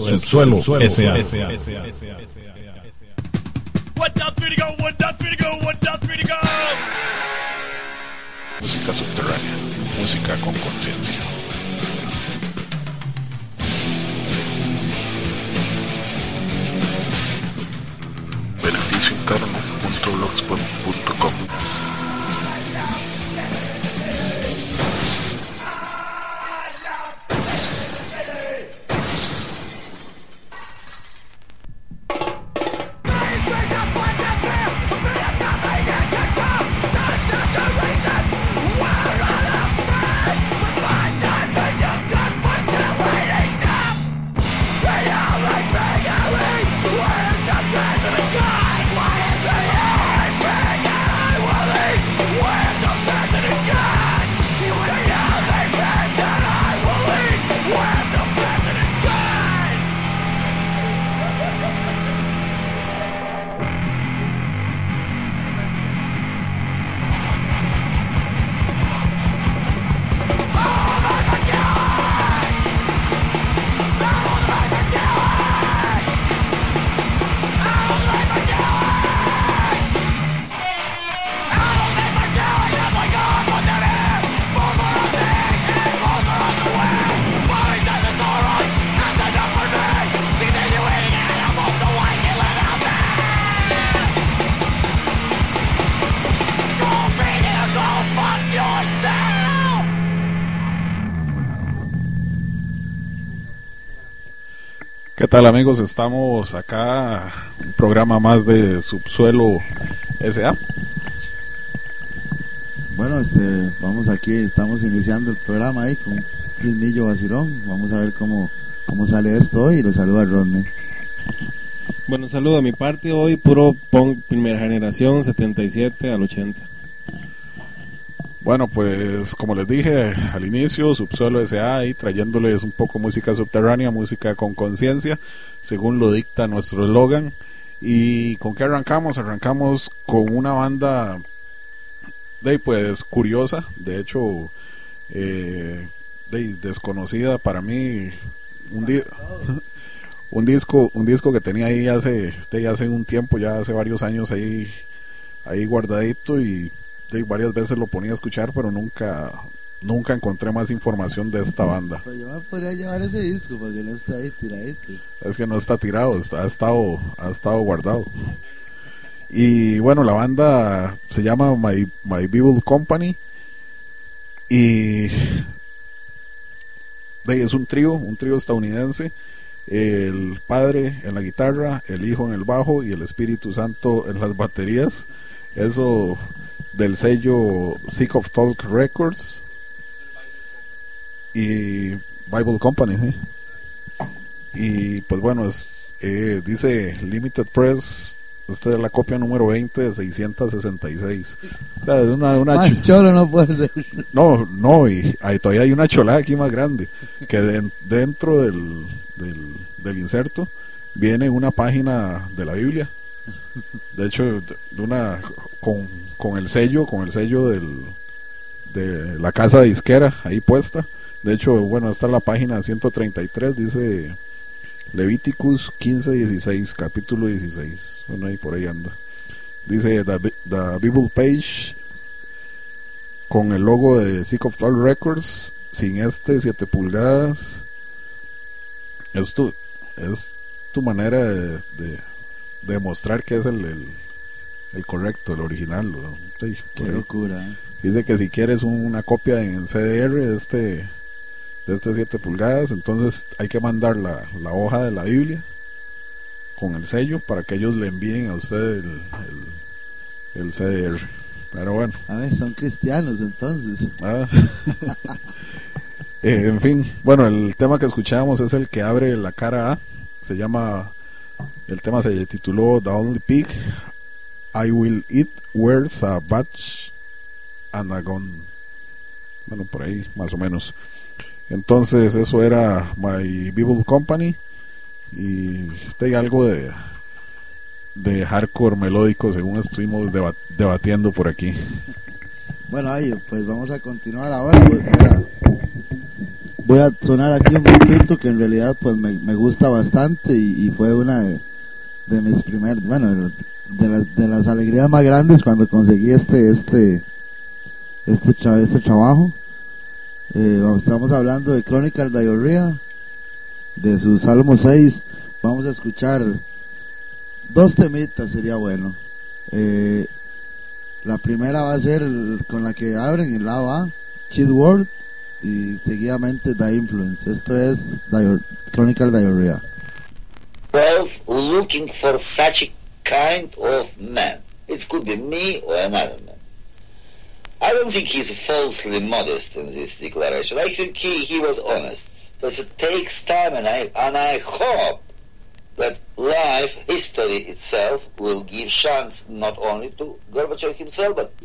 Subsuelo S.A. Música subterránea, música con conciencia. beneficiointerno.blogspot.com. ¿Qué tal, amigos? Estamos acá, un programa más de Subsuelo S.A. Bueno, vamos aquí, estamos iniciando el programa ahí con un ritmillo vacilón. Vamos a ver cómo sale esto hoy. Les saluda Rodney. Bueno, saludo a mi parte hoy, puro punk primera generación, 77 al 80. Bueno, pues como les dije al inicio, Subsuelo S.A. ahí trayéndoles un poco música subterránea, música con conciencia, según lo dicta nuestro eslogan. ¿Y con qué arrancamos? Arrancamos con una banda pues curiosa, de hecho desconocida para mí, un disco que tenía ahí hace un tiempo, ya hace varios años ahí guardadito, y varias veces lo ponía a escuchar, pero nunca encontré más información de esta banda. Pues yo me podría llevar ese disco para que no esté ahí tiradito. Es que no está tirado, ha estado guardado. Y bueno, la banda se llama My Bible Company, y es un trío estadounidense. El padre en la guitarra, el hijo en el bajo y el Espíritu Santo en las baterías. Eso del sello Sick of Talk Records y Bible Company, ¿sí? Y pues bueno, dice Limited Press. Esta es la copia número 20 de 666. O sea, es una más cholo no puede ser. No, y todavía hay una cholada aquí más grande, que dentro del inserto viene una página de la Biblia. De hecho, con el sello de la casa disquera ahí puesta. De hecho, bueno, esta es la página 133, dice Levíticus 15:16, capítulo 16. Bueno, ahí por ahí anda. Dice the Bible page con el logo de Sick of Talk Records, sin 7 pulgadas. Esto es tu manera de demostrar que es el correcto, el original, ¿no? Sí, qué locura. Dice que si quieres una copia en CDR de este 7 pulgadas, entonces hay que mandar la hoja de la Biblia con el sello para que ellos le envíen a usted el CDR. Pero bueno, a ver, son cristianos entonces. En fin, bueno, el tema que escuchábamos es el que abre la cara A. El tema se tituló The Only Pig I Will Eat Wears a Badge and a Gun. Bueno, por ahí más o menos. Entonces eso era My Bible Company, y hay algo de hardcore melódico, según estuvimos debatiendo por aquí. Bueno, ahí pues vamos a continuar ahora. voy a sonar aquí un grupito que en realidad pues me gusta bastante y fue una de mis primeras, bueno, de las alegrías más grandes cuando conseguí este trabajo. Estamos hablando de Chronicle Diarrhea, de su Salmo 6. Vamos a escuchar 2 temitas, sería bueno. La primera va a ser con la que abren el lado A, Cheat Word, y seguidamente The Influence. Esto es Chronicle Diarrhea. Well, looking for such a kind of man. It could be me or another man. I don't think he's falsely modest in this declaration. I think he was honest. But it takes time, and I hope that life, history itself, will give chance not only to Gorbachev himself, but...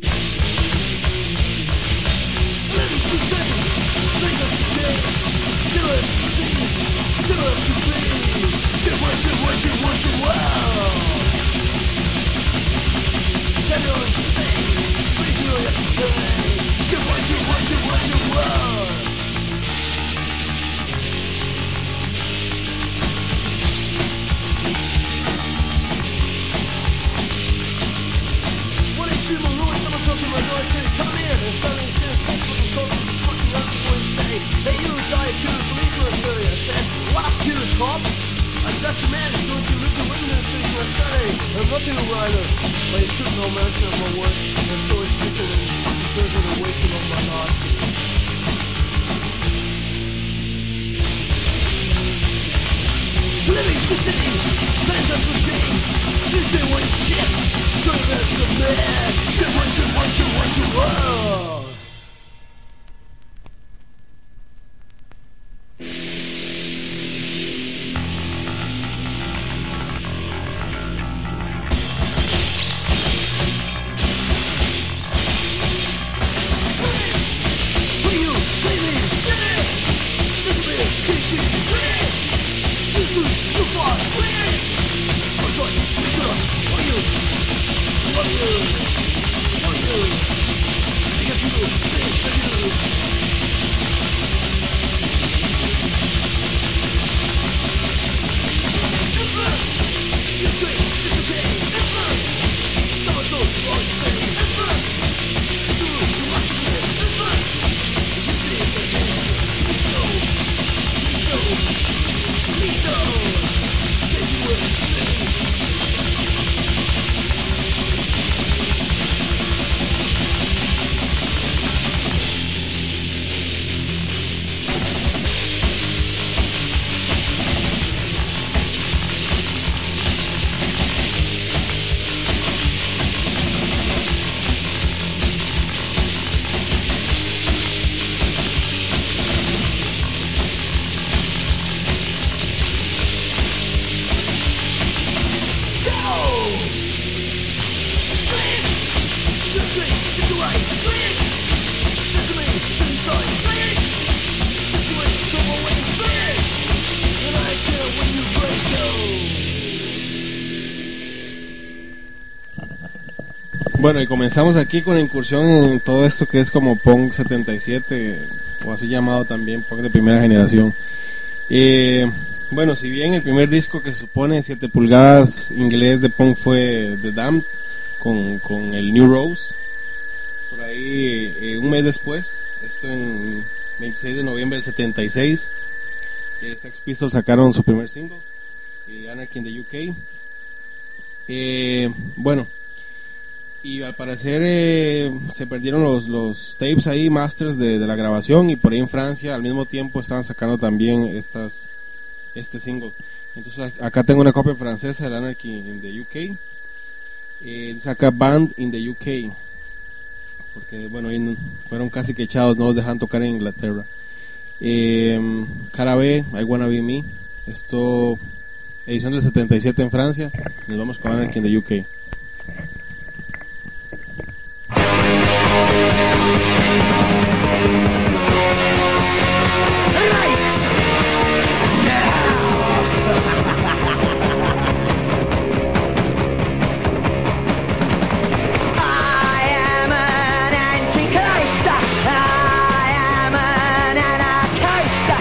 Just a man is going to live the witness in my study. I'm not in a writer, but it took no mention of my work, and so it's written in fucking prison and waiting on my heart. Living city, vengeance was me. You say one shit, so that's the man. Shit, what you, whoa. Bueno, y comenzamos aquí con la incursión en todo esto que es como Punk 77, o así llamado también, Punk de primera generación. Bueno, si bien el primer disco que se supone 7 pulgadas inglés de Punk fue The Damned, con el New Rose, por ahí un mes después, esto en 26 de noviembre del 76, Sex Pistols sacaron su primer single, Anarchy in the UK. Bueno, y al parecer se perdieron los tapes ahí, masters de la grabación, y por ahí en Francia al mismo tiempo estaban sacando también este single. Entonces acá tengo una copia francesa del Anarchy in the UK, saca Band in the UK, porque bueno, fueron casi que echados, no los dejan tocar en Inglaterra. Cara B, I Wanna Be Me, esto edición del 77 en Francia. Nos vamos con Anarchy in the UK. I am an anti-coaster. I am an anarchist.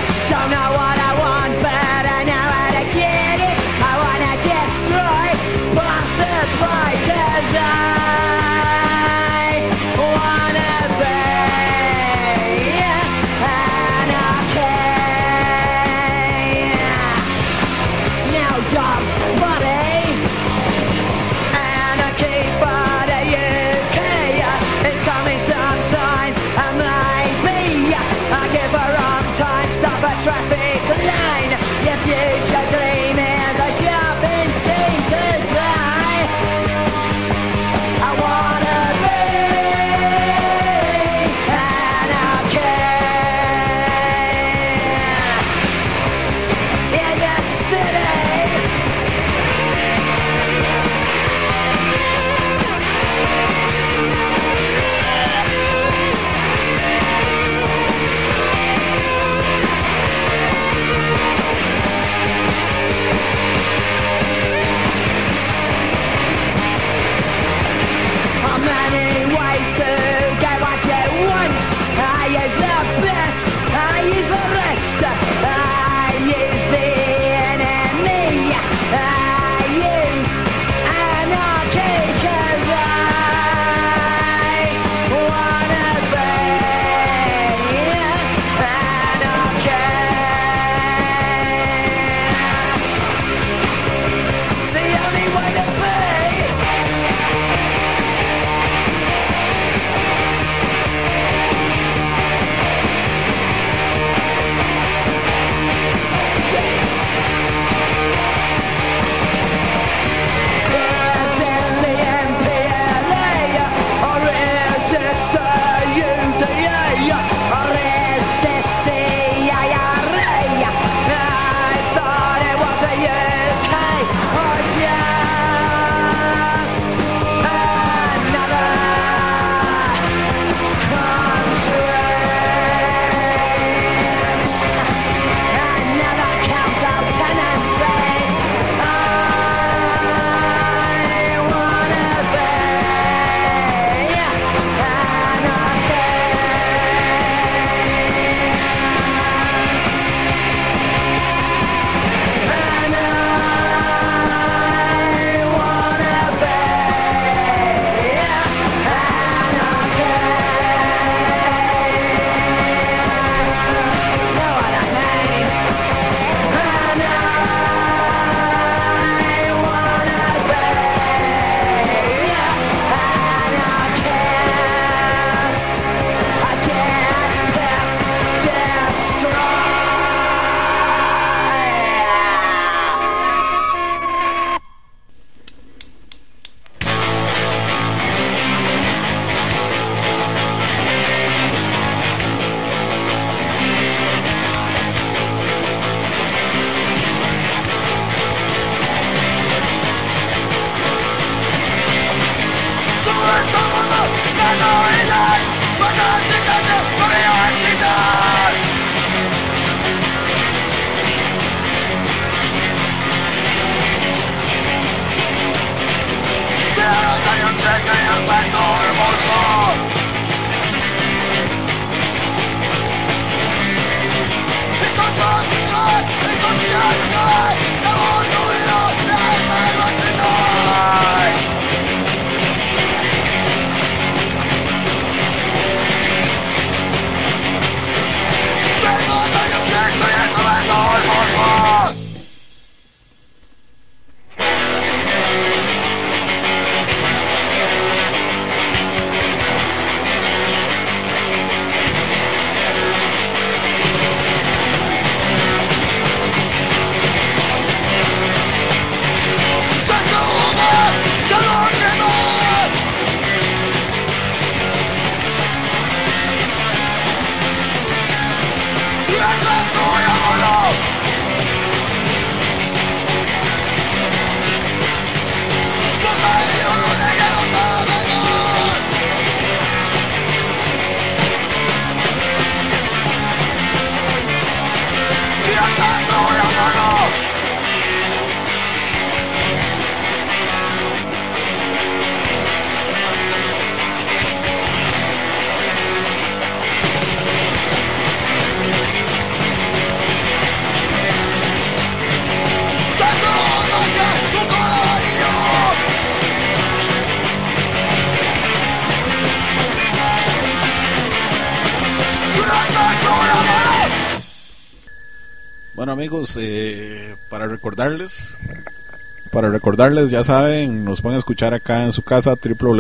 Bueno amigos, para recordarles, ya saben, nos pueden escuchar acá en su casa,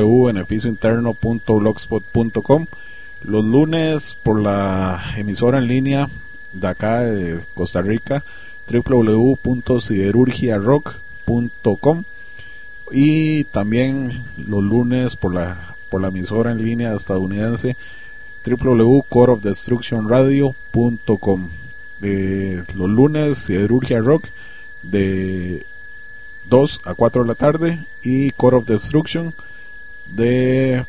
www.beneficiointerno.blogspot.com, los lunes por la emisora en línea de acá de Costa Rica, www.siderurgiarock.com, y también los lunes por la emisora en línea estadounidense, www.coreofdestructionradio.com. Los lunes Siderurgia Rock de 2 a 4 de la tarde y Core of Destruction de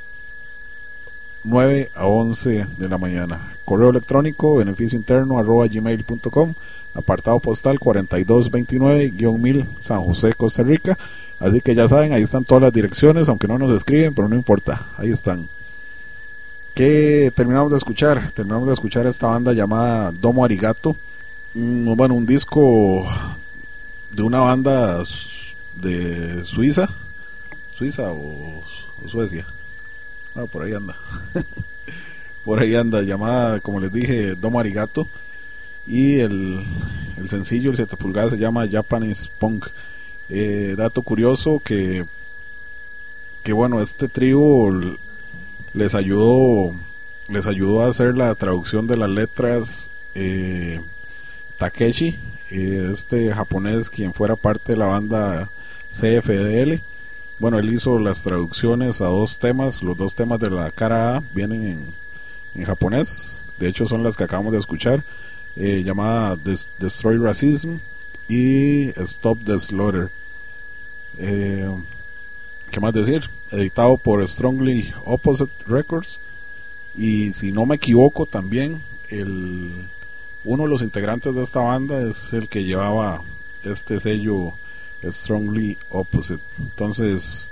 9 a 11 de la mañana. Correo electrónico beneficiointerno@gmail.com, apartado postal 4229-1000, San José, Costa Rica. Así que ya saben, ahí están todas las direcciones, aunque no nos escriben, pero no importa, ahí están. ¿Qué terminamos de escuchar? Terminamos de escuchar esta banda llamada Domo Arigato. Bueno, un disco de una banda de Suiza o Suecia. Por ahí anda. Por ahí anda, llamada, como les dije, Domo Arigato. Y el sencillo, el 7 pulgadas, se llama Japanese Punk. Dato curioso que bueno, este trío les ayudó a hacer la traducción de las letras Takeshi, este japonés quien fuera parte de la banda CFDL. Bueno, él hizo las traducciones a dos temas. Los dos temas de la cara A vienen en japonés, de hecho son las que acabamos de escuchar, llamada Destroy Racism y Stop the Slaughter. ¿Qué más decir? Editado por Strongly Opposite Records, y si no me equivoco también uno de los integrantes de esta banda es el que llevaba este sello Strongly Opposite. Entonces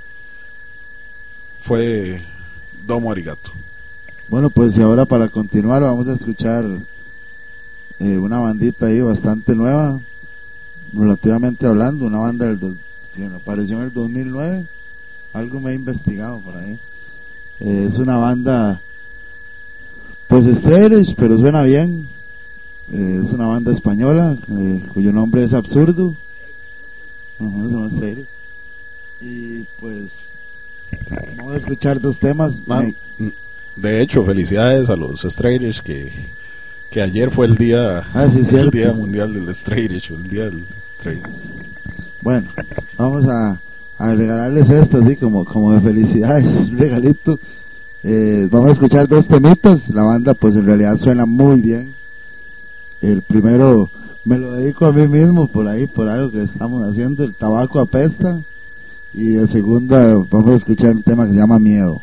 fue Domo Arigato. Bueno, pues y ahora para continuar vamos a escuchar una bandita ahí bastante nueva, relativamente hablando, una banda que apareció en el 2009. Algo me he investigado por ahí. Es una banda pues strange, pero suena bien. Es una banda española cuyo nombre es Absurdo. Son strange. Y pues vamos a escuchar dos temas. De hecho, felicidades a los Straight que ayer fue el día el día mundial del Straight, el día del Straight. Bueno, vamos a regalarles esto así como de felicidades, un regalito. Vamos a escuchar dos temitas. La banda pues en realidad suena muy bien. El primero me lo dedico a mí mismo por algo que estamos haciendo, el tabaco apesta. Y el segundo vamos a escuchar un tema que se llama Miedo.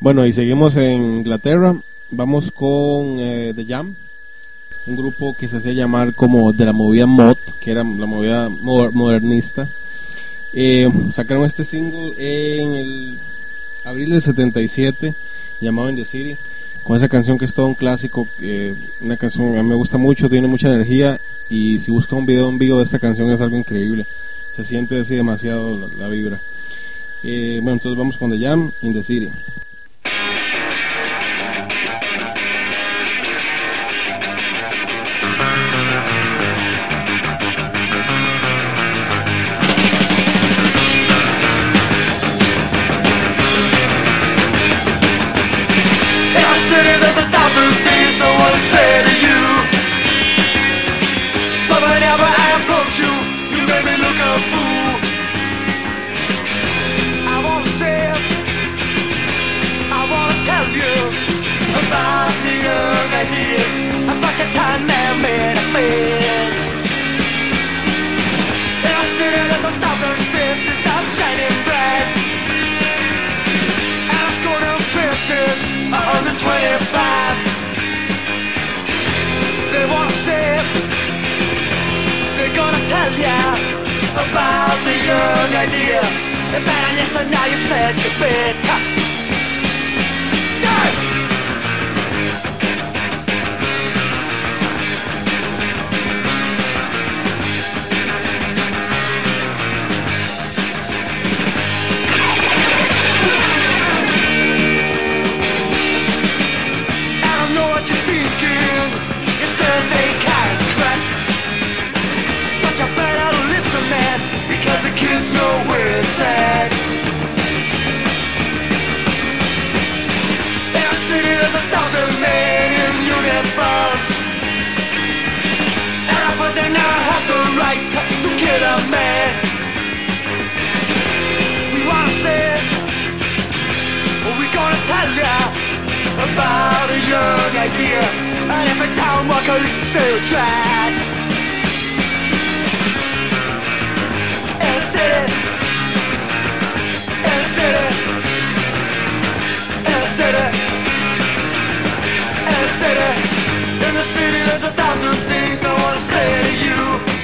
Bueno, y seguimos en Inglaterra. Vamos con The Jam, un grupo que se hacía llamar como de la movida mod, que era la movida modernista. Sacaron este single en el abril del 77, llamado In The City, con esa canción que es todo un clásico, una canción que a mí me gusta mucho, tiene mucha energía, y si busca un video en vivo de esta canción es algo increíble, se siente así demasiado la vibra. Bueno, entonces vamos con The Jam, In The City. There's a thousand things I want to say to you, but whenever I approach you, you make me look a fool. I want to say, I want to tell you about the young ideas, about your time man made affairs. In our city there's a thousand faces are shining bright, and our school faces 125. They wanna say, they're gonna tell ya about the young idea. And man, yes, and now you said you been. Kids know where it's at. In our city there's a thousand men in uniforms, and I find they now have the right to kill a man. We wanna say, we're gonna tell ya about a young idea, and every town walker is still track. In the city there's a thousand things I want to say to you.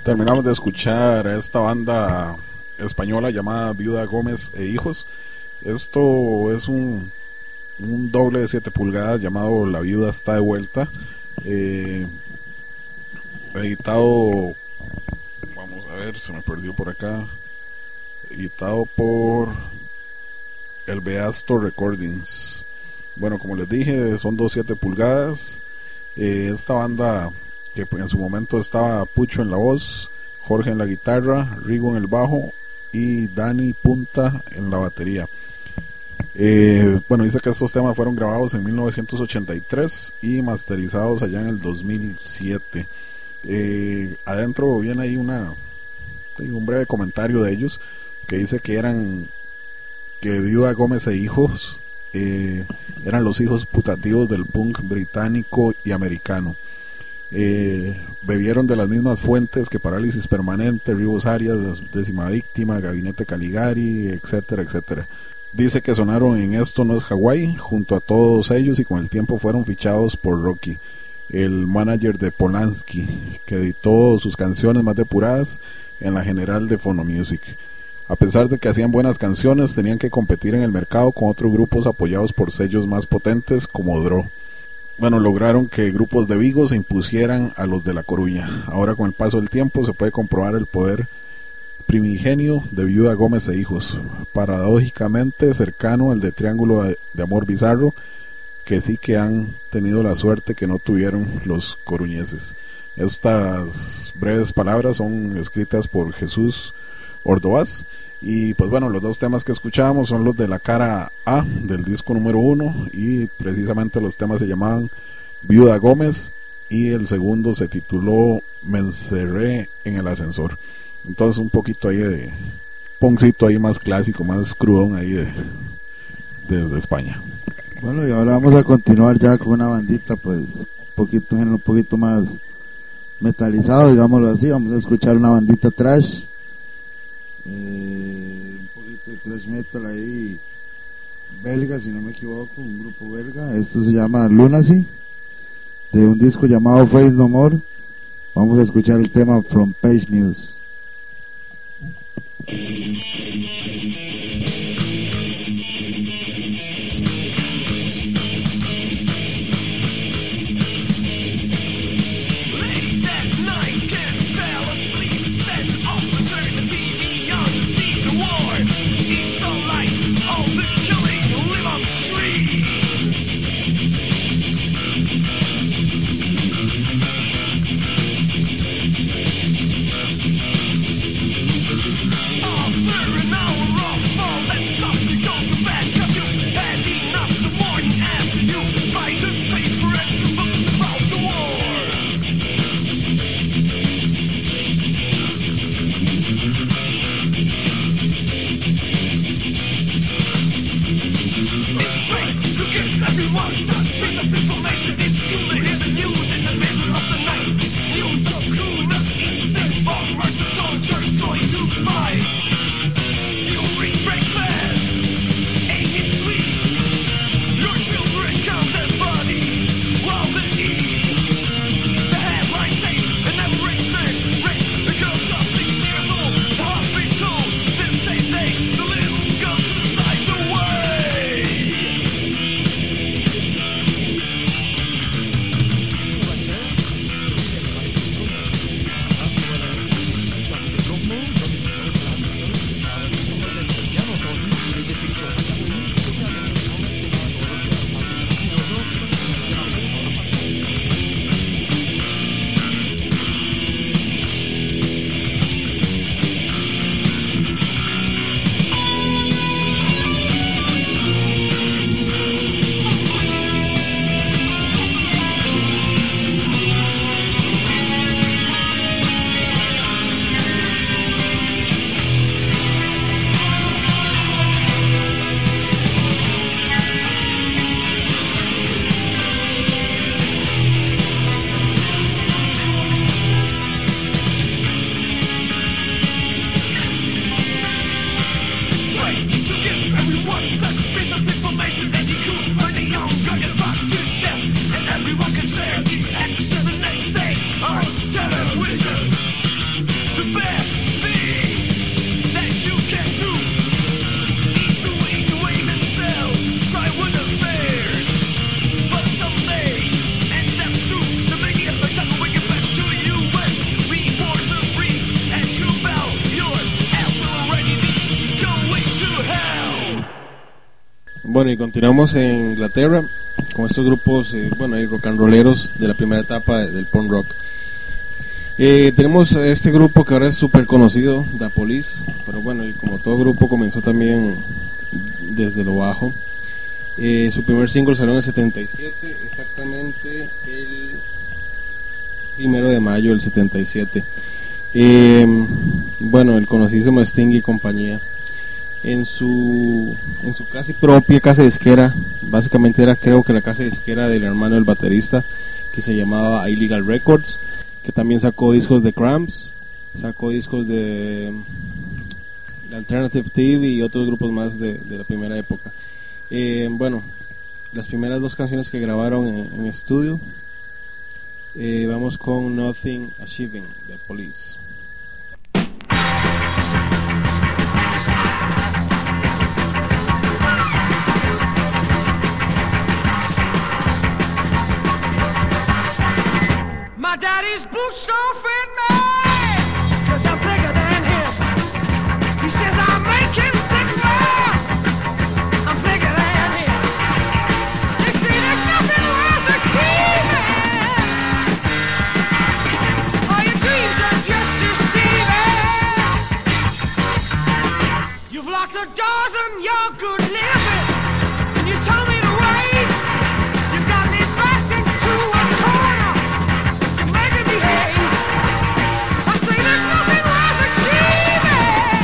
Terminamos de escuchar a esta banda española llamada Viuda Gómez e Hijos. Esto es un doble de 7 pulgadas llamado La Viuda está de vuelta, editado, vamos a ver, se me perdió por acá, editado por el Beasto Recordings. Bueno, como les dije, son 2 7 pulgadas. Esta banda, que en su momento estaba Pucho en la voz, Jorge en la guitarra, Rigo en el bajo y Dani Punta en la batería. Bueno, dice que estos temas fueron grabados en 1983 y masterizados allá en el 2007. Adentro viene ahí un breve comentario de ellos, que dice que Viuda Gómez e Hijos eran los hijos putativos del punk británico y americano. Bebieron de las mismas fuentes que Parálisis Permanente, Ribos Arias, Décima Víctima, Gabinete Caligari, etcétera, etcétera. Dice que sonaron en Esto No Es Hawái junto a todos ellos y con el tiempo fueron fichados por Rocky, el manager de Polanski, que editó sus canciones más depuradas en la general de Phonomusic. A pesar de que hacían buenas canciones, tenían que competir en el mercado con otros grupos apoyados por sellos más potentes como Dro. Bueno, lograron que grupos de Vigo se impusieran a los de La Coruña. Ahora, con el paso del tiempo, se puede comprobar el poder primigenio de Viuda Gómez e Hijos, paradójicamente cercano al de Triángulo de Amor Bizarro, que sí que han tenido la suerte que no tuvieron los coruñeses. Estas breves palabras son escritas por Jesús Ordovás. Y pues bueno, los 2 temas que escuchábamos son los de la cara A del disco número 1, y precisamente los temas se llamaban Viuda Gómez y el segundo se tituló Me encerré en el ascensor. Entonces un poquito ahí de punkcito ahí más clásico, más crudón ahí desde España. Bueno, y ahora vamos a continuar ya con una bandita pues un poquito más metalizado, digámoslo así. Vamos a escuchar una bandita trash, un poquito de thrash metal ahí, belga si no me equivoco, un grupo belga. Esto se llama Lunacy, de un disco llamado Face No More. Vamos a escuchar el tema From Page News. Street. Bueno, y continuamos en Inglaterra con estos grupos, hay rock and rolleros de la primera etapa del punk rock. Tenemos este grupo que ahora es súper conocido, The Police, pero bueno, y como todo grupo comenzó también desde lo bajo. Su primer single salió en el 77, exactamente el 1 de mayo del 77. El conocidísimo Sting y compañía. En su casi propia casa disquera, básicamente era, creo que la casa disquera del hermano del baterista, que se llamaba Illegal Records, que también sacó discos de Cramps, sacó discos de Alternative TV y otros grupos más de la primera época. Las primeras dos canciones que grabaron en estudio, vamos con Nothing Achieving, de Police. My daddy's boots don't fit me, 'cause I'm bigger than him. He says I make him sick more. I'm bigger than him. They say there's nothing worth achieving. All your dreams are just deceiving. You've locked the doors on your good living, and you told me to wait. You got me backed into a corner. Making me haze. I say there's nothing worth achieving.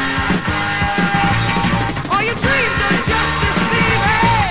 All your dreams are just deceiving.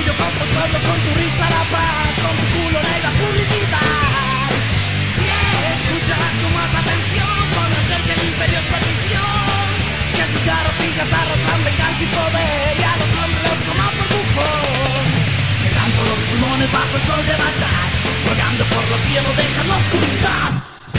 yo compro pueblos con tu risa la paz, con tu culo negra publicidad. Si escuchas con más atención, podrás ver que el imperio es perdición, que sus garrotillas arrasan venganza y poder, y a los hombres los toman por bufón. Que tanto los pulmones bajo el sol de Bagdad, rogando por los cielos dejan la oscuridad.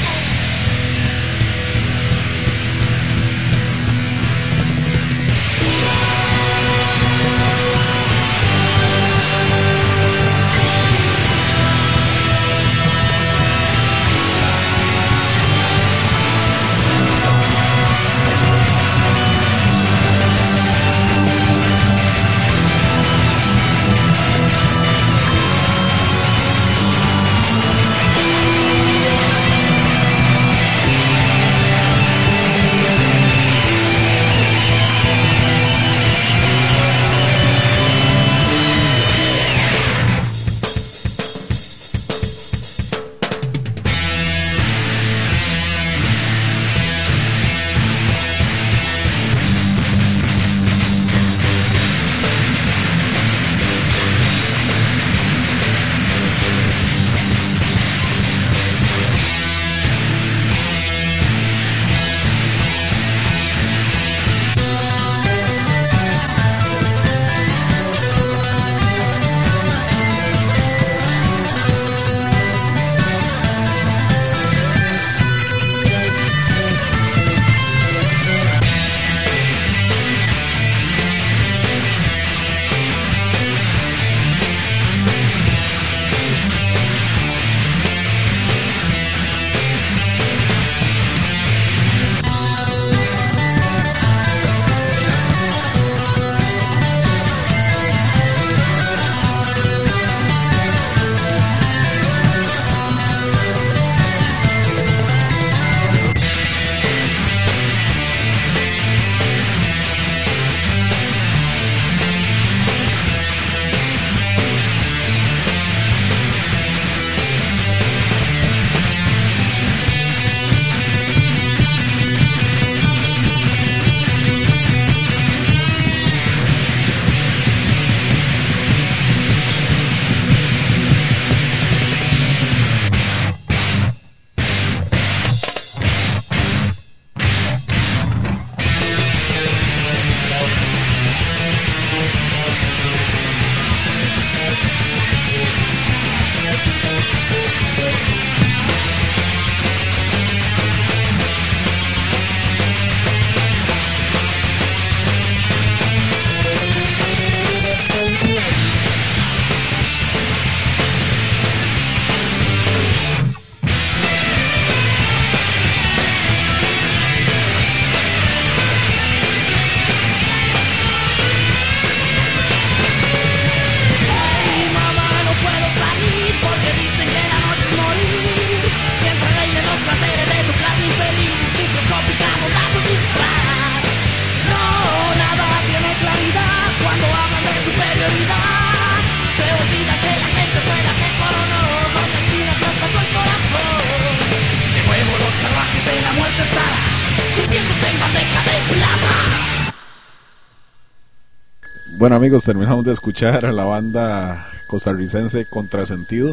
Bueno amigos, terminamos de escuchar a la banda costarricense Contrasentido,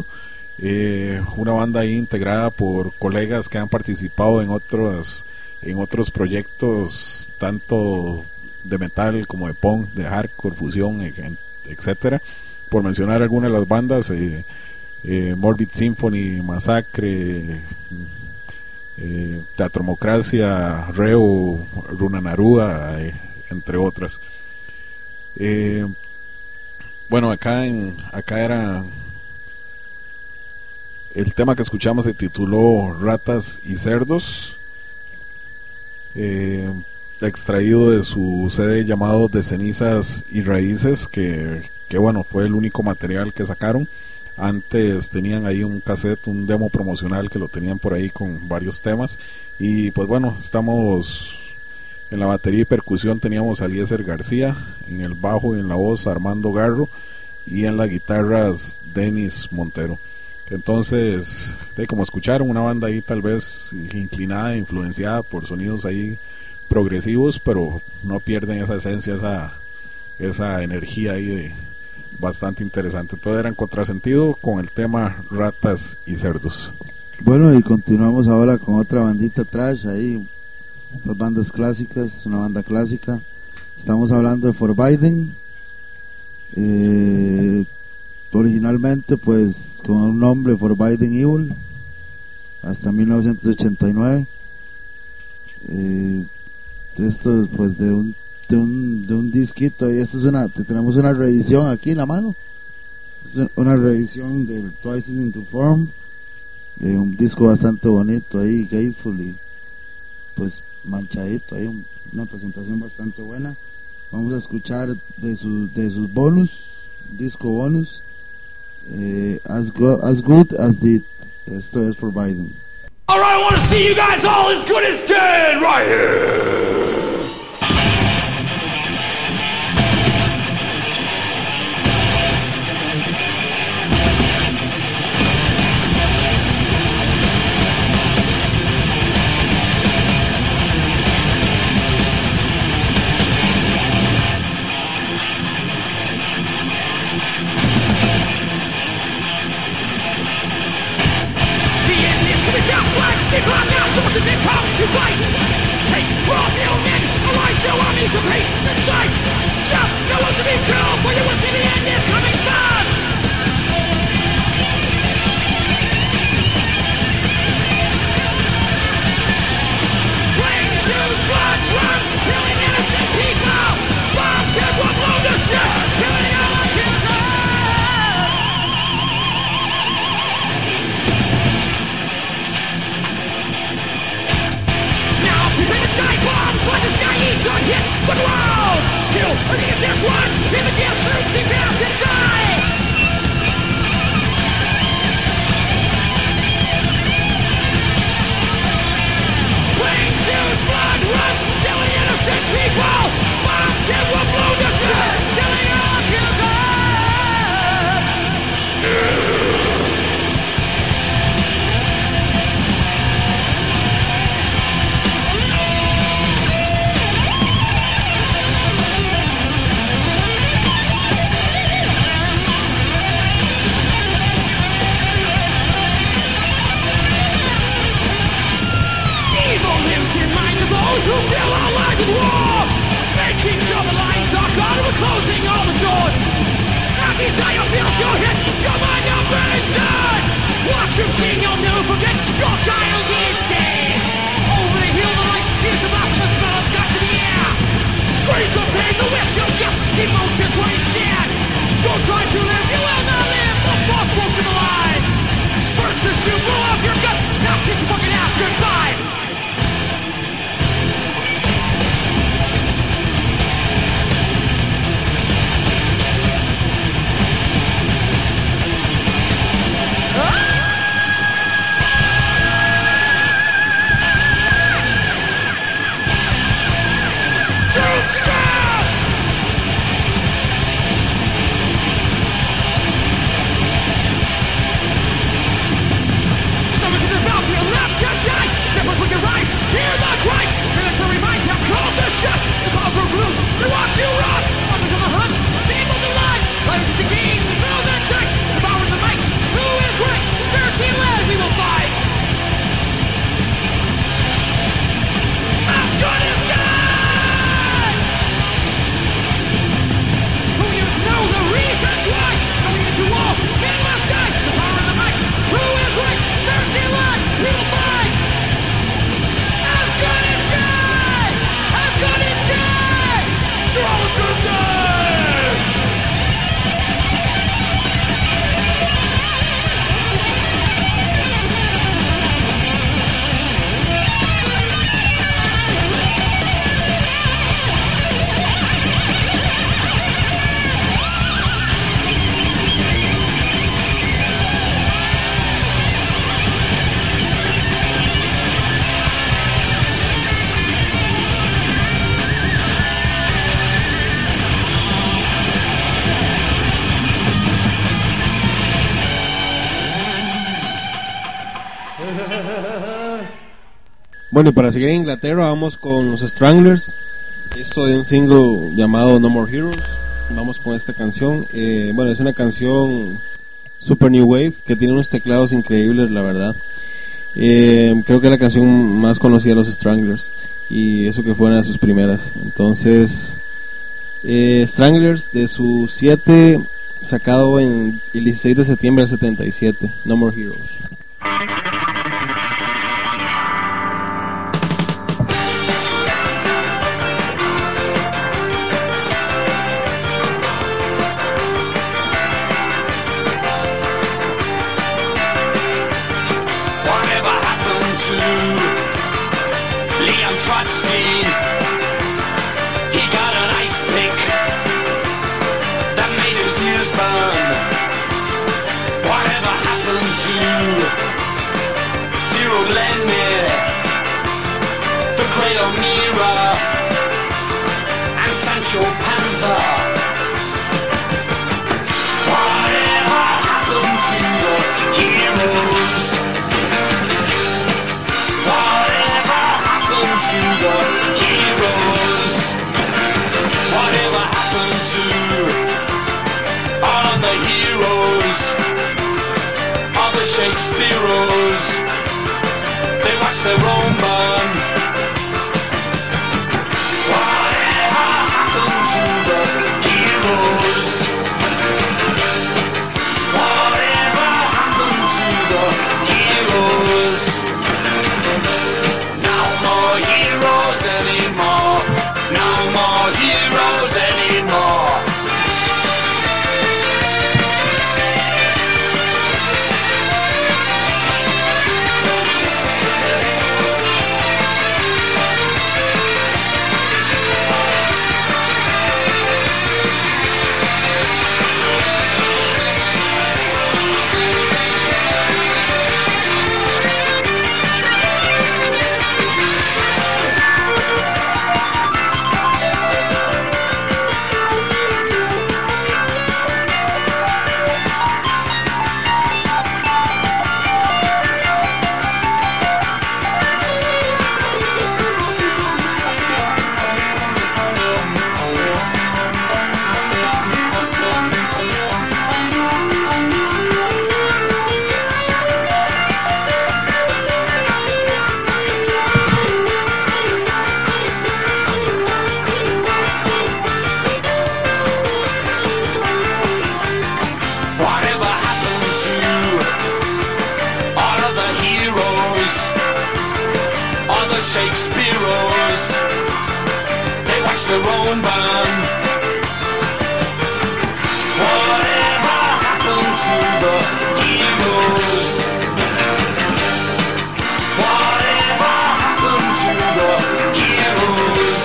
una banda ahí integrada por colegas que han participado en otros proyectos, tanto de metal como de punk, de hardcore, fusión, etcétera. Por mencionar algunas de las bandas, Morbid Symphony, Masacre, Teatromocracia, Reo, Runanarua, entre otras. Bueno, acá era el tema que escuchamos, se tituló Ratas y Cerdos, extraído de su CD llamado De Cenizas y Raíces, que bueno, fue el único material que sacaron. Antes tenían ahí un cassette, un demo promocional que lo tenían por ahí con varios temas. Y pues bueno, estamos en la batería y percusión, teníamos a Eliezer García, en el bajo y en la voz Armando Garro, y en las guitarras Denis Montero. Entonces, como escucharon, una banda ahí tal vez inclinada, influenciada por sonidos ahí progresivos, pero no pierden esa esencia, esa energía ahí bastante interesante. Todo era en contrasentido con el tema ratas y cerdos. Bueno, y continuamos ahora con otra bandita trash ahí, las bandas clásicas, una banda clásica. Estamos hablando de Forbidden, originalmente pues con un nombre, Forbidden Evil, hasta 1989. Esto pues de un disquito, y esto es tenemos una reedición aquí en la mano, es una reedición del Twice Into Form, de un disco bastante bonito ahí, Gateful, y pues manchadito ahí, una presentación bastante buena. Vamos a escuchar de sus bonus, disco bonus, as good as did. Esto es Forbidden. Alright, I want to see you guys all as good as dead right here. Soldiers in come to fight. Takes from you men, alive so armies of hate and sight. Death, no one's to be killed, for you will see the end is coming fast. Rain, shoes, blood, runs, killing innocent people. Bombs hit will blow to shit, killing all our children. Side bombs like the sky eats on hit the ground. Kill against this one, even the shoots he passed inside. Rain, shoes, blood, runs, killing innocent people. Bombs hit will blow the shit, killing all children. Who feel alive with war, making sure the lines are gone. We're closing all the doors. Every desire feels your hit, your mind up and dead. What you've seen you'll never forget. Your child is dead. Over the hill, the light is the blast of the smell of guts in the air. Screams of pain, the wish you get. Emotions when it's dead. Don't try to live, you will not live. The boss won't be alive. First to shoot, blow off your gut. Now kiss your fucking ass goodbye. Bueno, y para seguir en Inglaterra vamos con los Stranglers. Esto de un single llamado No More Heroes. vamos con esta canción. Bueno, es una canción super new wave que tiene unos teclados increíbles, la verdad. Creo que es la canción más conocida de los Stranglers, y eso que fue una de sus primeras. Entonces, Stranglers, de su 7, sacado en el 16 de septiembre del 77, No More Heroes. Whatever happened to Leon Trotsky? He got an ice pick that made his ears burn. Whatever happened to dear old Lenny, the great O'Meara, and Sancho Panza? Whatever happened to the heroes? Whatever happened to the heroes? Whatever happened to all of the heroes? All the Shakespeareos? They watch their own burn. Whatever happened to the heroes? Whatever happened to the heroes? No more heroes anymore. No more heroes anymore. Whatever happened to all of the heroes? All the Shakespeareos? They watch their own burn. Whatever happened to the heroes? Whatever happened to the heroes?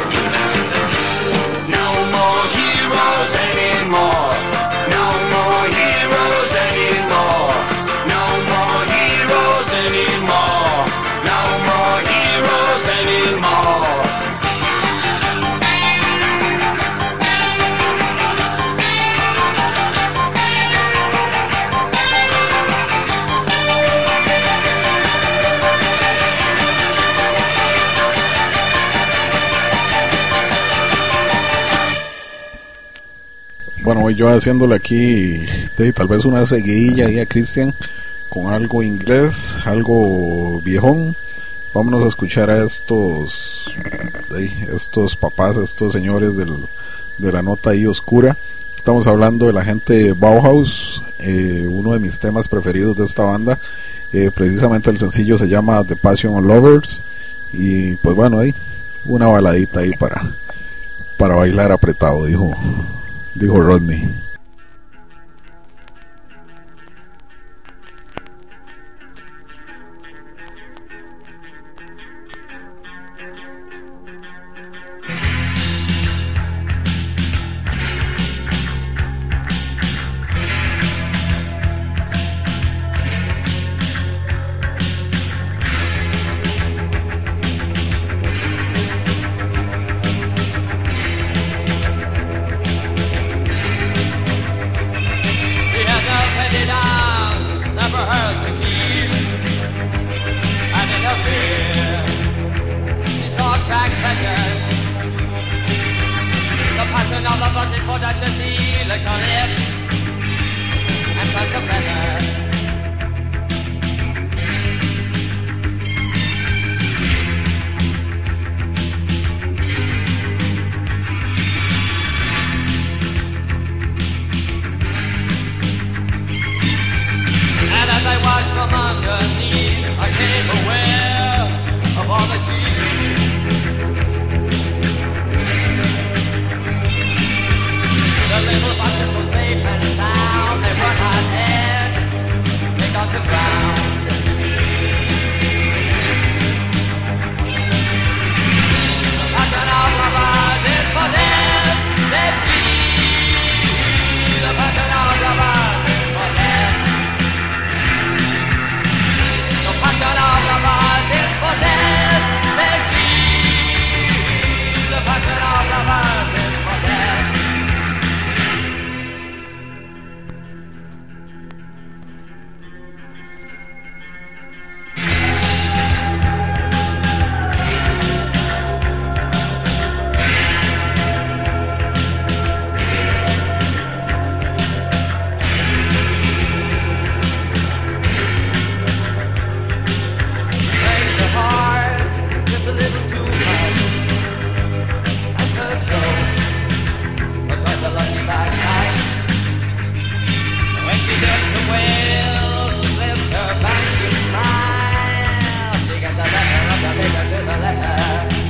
No more heroes anymore. No more heroes anymore. No more heroes anymore. No more heroes anymore. Bueno, voy yo haciéndole aquí tal vez una seguidilla ahí a Cristian con algo inglés, algo viejón. Vámonos a escuchar a estos papás, estos señores de la nota ahí oscura. Estamos hablando de la gente de Bauhaus, uno de mis temas preferidos de esta banda. Precisamente el sencillo se llama The Passion of Lovers, y pues bueno, ahí una baladita ahí para bailar apretado, dijo Rodney. audacious electronics and touch of feather. And as I watched from underneath, I came aware of all the cheese. The little boxes so safe and sound, they were not dead, they got to ground. The pattern of lovers is for them, they're free. The pattern of lovers is for them. The pattern of lovers is for them, they're free. The pattern of lovers is for them. Breaks your heart just a little too much. And her jokes are trying to lucky back night. When she gets the whales, slips her back, she smiles. She gets a letter of the paper to the letter.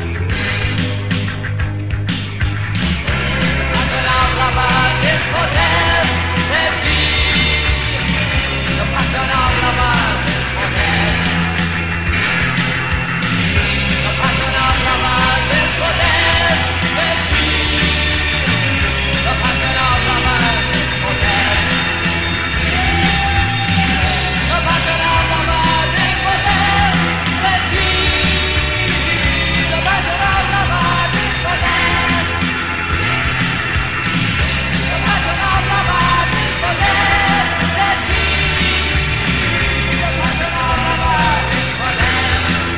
The pattern of lovers is for them, they're free. The pattern of lovers is for them. The pattern of lovers is for them, they're free. The pattern of lovers is for them. The pattern of lovers is for them, they're free. The pattern of lovers is for them. The pattern of lovers is for them, they're free. The pattern of lovers is for them.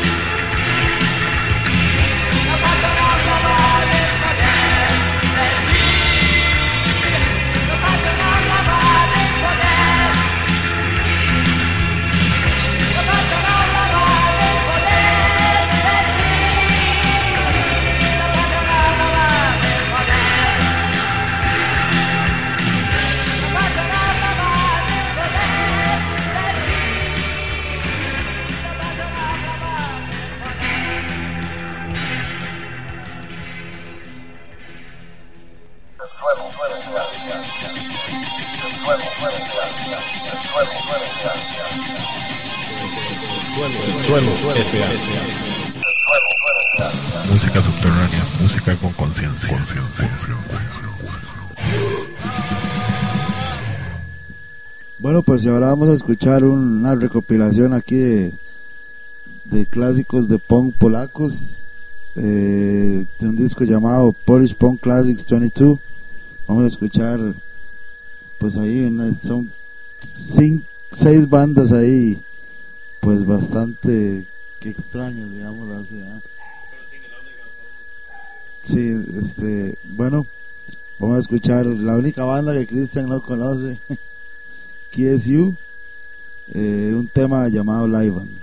The pattern of lovers is for them, they're free. The pattern of lovers is for them. The pattern of lovers is for them, they're free. The pattern of lovers is for them. The pattern of lovers is for them, they're free. The pattern of lovers is for them. Música subterránea, música con conciencia. Bueno, pues y ahora vamos a escuchar una recopilación aquí de clásicos de punk polacos, de un disco llamado Polish Punk Classics 22. Vamos a escuchar, pues ahí son 6 bandas ahí, pues bastante extrañas, digamos así, ¿eh? Sí, bueno, vamos a escuchar la única banda que Cristian no conoce, KSU, un tema llamado Live Band.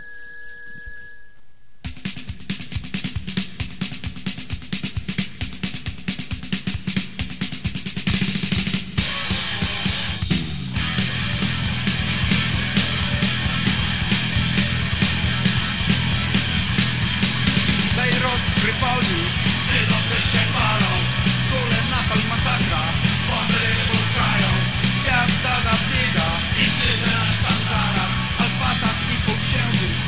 Daj rok Trypoli, synom też się palą. Kule napal masakra, bomby wybuchają. Gwiazda na biega i krzyże na sztandarach. Alfatak i półksiężyc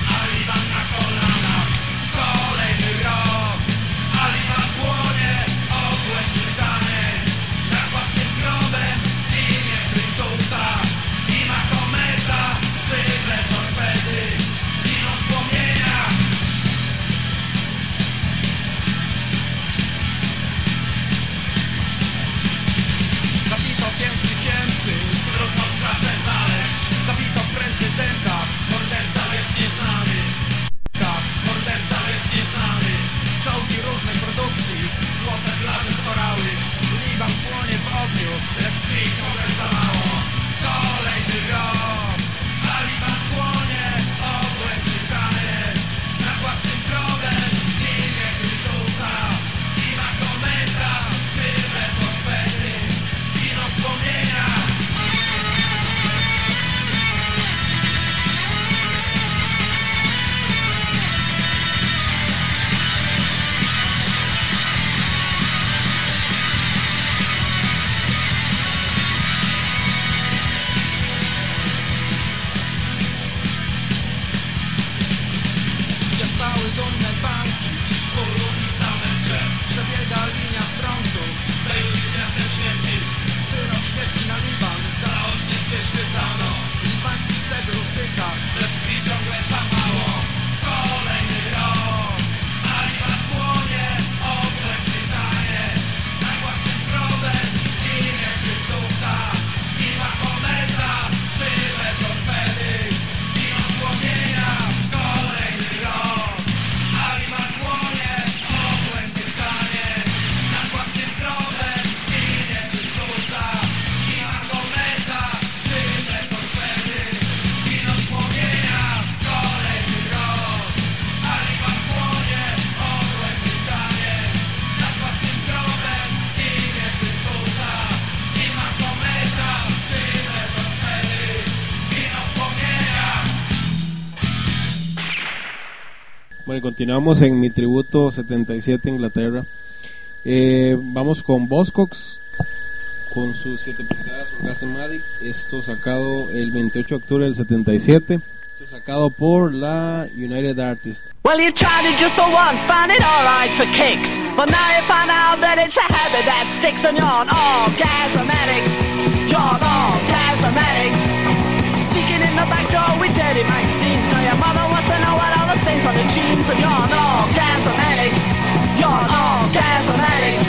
Bueno, continuamos en mi tributo 77 Inglaterra. Vamos con Buzzcocks con sus 7 pulgadas Orgasmatic. Esto sacado el 28 de octubre del 77. Esto sacado por la United Artists. Well, you tried it just for once, found it alright for kicks. But now you find out that it's a habit that sticks, and you're an orgasm addict. You're an orgasm addict. Sneaking in the back door with dirty magazines. So your mother wants to know what all the stains on the jeans. And you're an orgasm addict. You're an orgasm addict.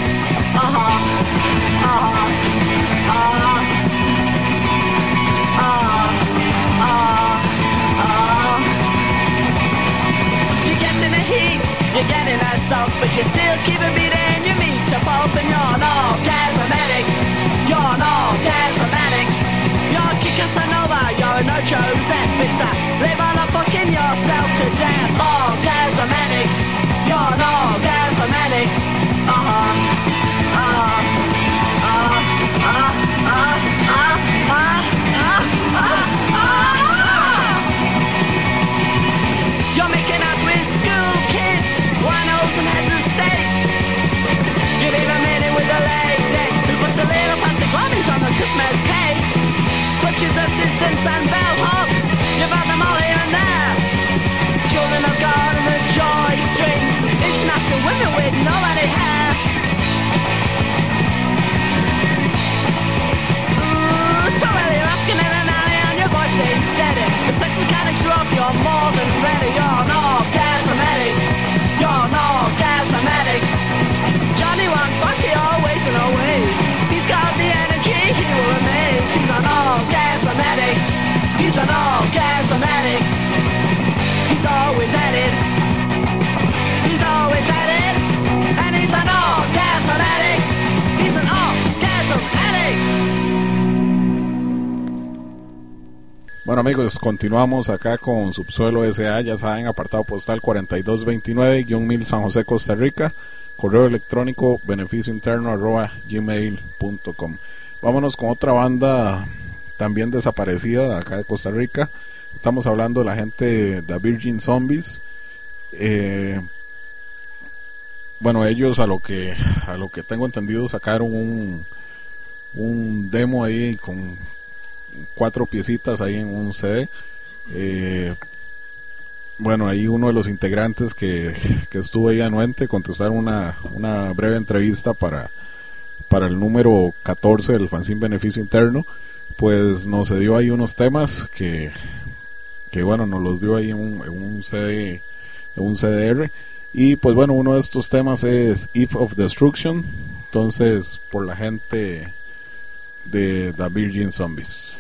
You're getting the heat, you're getting assault, but you still keep a beating your meat to pulp, and you're an orgasm addict. You're an orgasm addict. You're a Casanova, you're a no Joseph. It's a live on a fucking yourself to death. Orgasm addict. You're an orgasm addict. You're making out with school kids, winos and heads of state. You've even made it with a lady who puts the little plastic bunnies on the Christmas cakes. Butchers, assistants and bellhops, you've had them all here and there. Children of God and the joy strings, international women with nobody hair. Ooh, so well you're asking in an alley and your voice ain't steady. The sex mechanics are off, you're more than ready. You're an orgasm addict. You're an orgasm addict. Johnny won't fuck you always and always. He's got the energy, he will amaze. He's an orgasm addict. He's an orgasm addict. He's always at it. He's always at it. And he's an orgasm addict. He's an orgasm addict. Bueno amigos, continuamos acá con Subsuelo S.A. Ya saben, apartado postal 4229-1000 San José, Costa Rica. Correo electrónico beneficiointerno@gmail.com. Vámonos con otra banda también desaparecida de acá de Costa Rica. Estamos hablando de la gente de The Virgin Zombies. Bueno, ellos a lo que tengo entendido sacaron un demo ahí con 4 piecitas ahí en un CD. Bueno, ahí uno de los integrantes que estuvo ahí anuente contestaron una breve entrevista para el número 14 del fanzine Beneficio Interno. Pues nos dio ahí unos temas que bueno, nos los dio ahí en un CD, en un CDR. Y pues bueno, uno de estos temas es Eve of Destruction. Entonces, por la gente de The Virgin Zombies.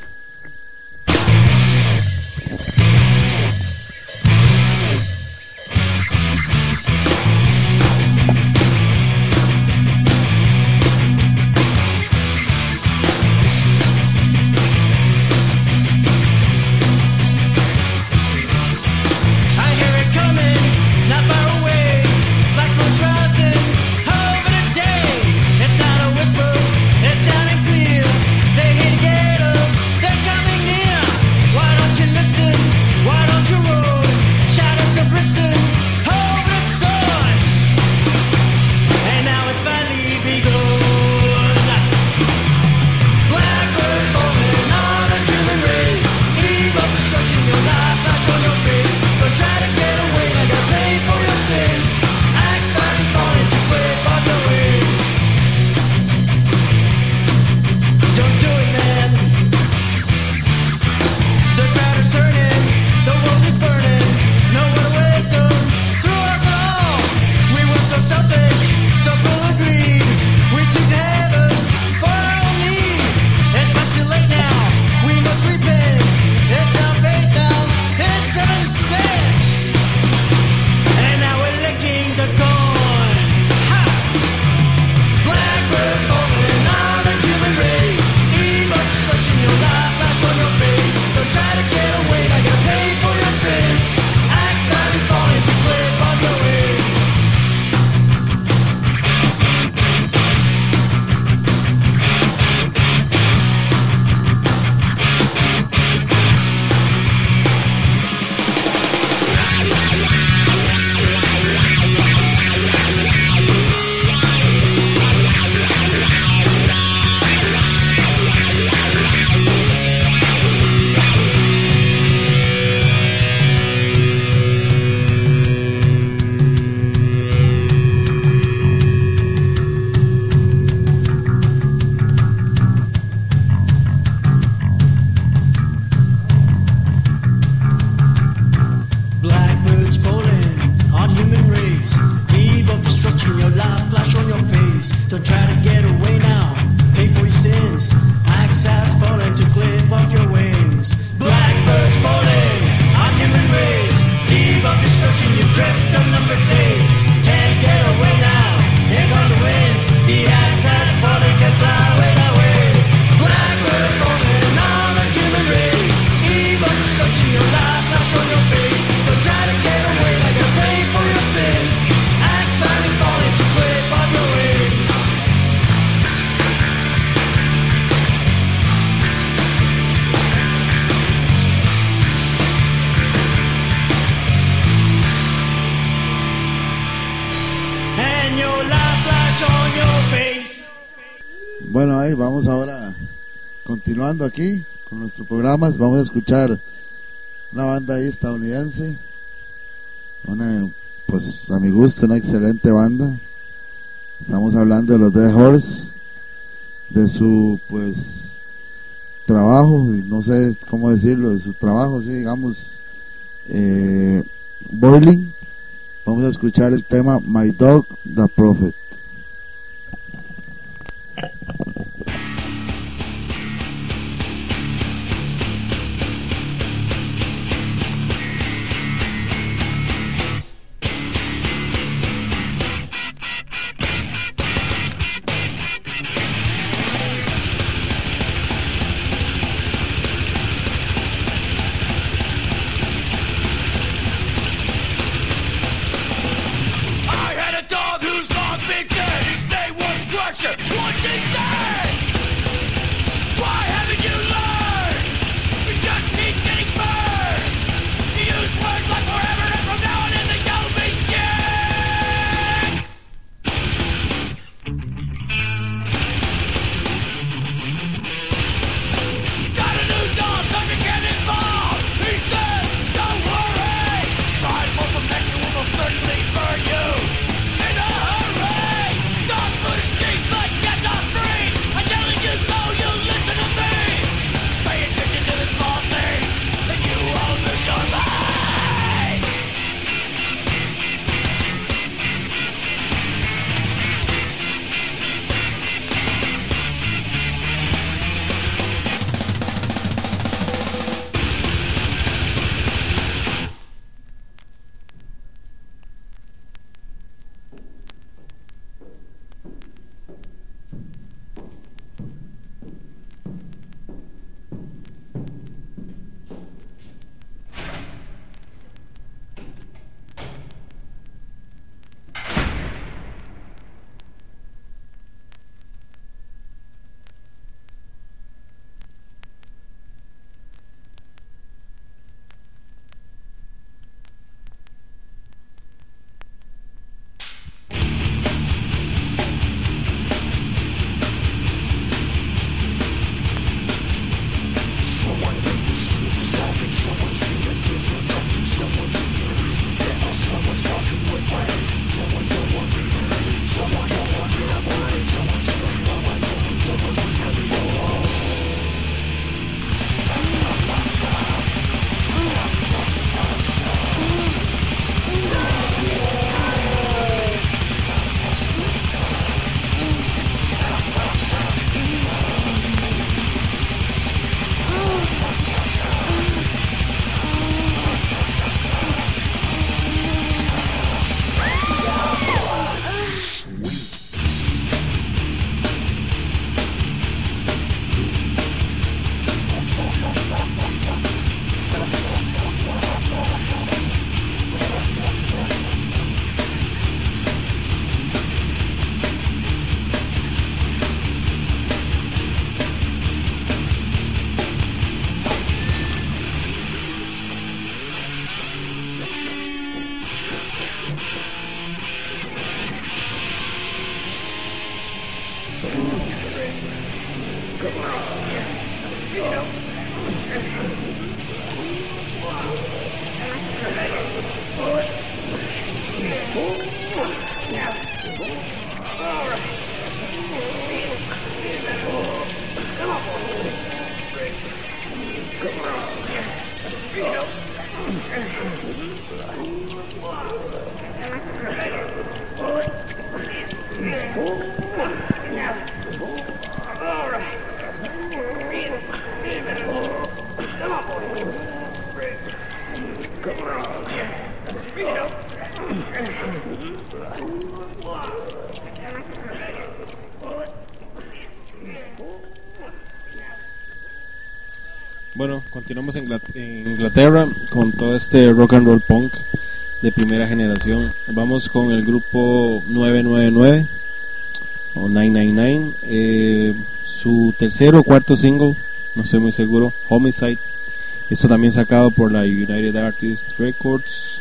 They're coming near. Why don't you listen? Bueno, ahí vamos ahora continuando aquí con nuestros programas. Vamos a escuchar una banda ahí estadounidense, pues a mi gusto una excelente banda. Estamos hablando de los Dead Horse, de su pues trabajo, y no sé cómo decirlo, de su trabajo, sí, digamos, Boiling. Vamos a escuchar el tema My Dog, The Prophet. I had a dog who's long been dead. His name was Crusher. What'd he say? Why haven't you learned? You just keep getting burned. You use words like forever, and from now on in they don't mean shit. Got a new dog, so you can't involve. He says, don't worry. Try more perfection will most certainly burn you. In a hurry. Dog food is cheap, but cats are free. I'm telling you so, you listen to me. Pay attention to the small things, and you won't lose your mind. Bueno, continuamos en Inglaterra con todo este rock and roll punk de primera generación. Vamos con el grupo 999 o 999, su tercero o cuarto single, no estoy muy seguro, Homicide. Esto también sacado por la United Artists Records.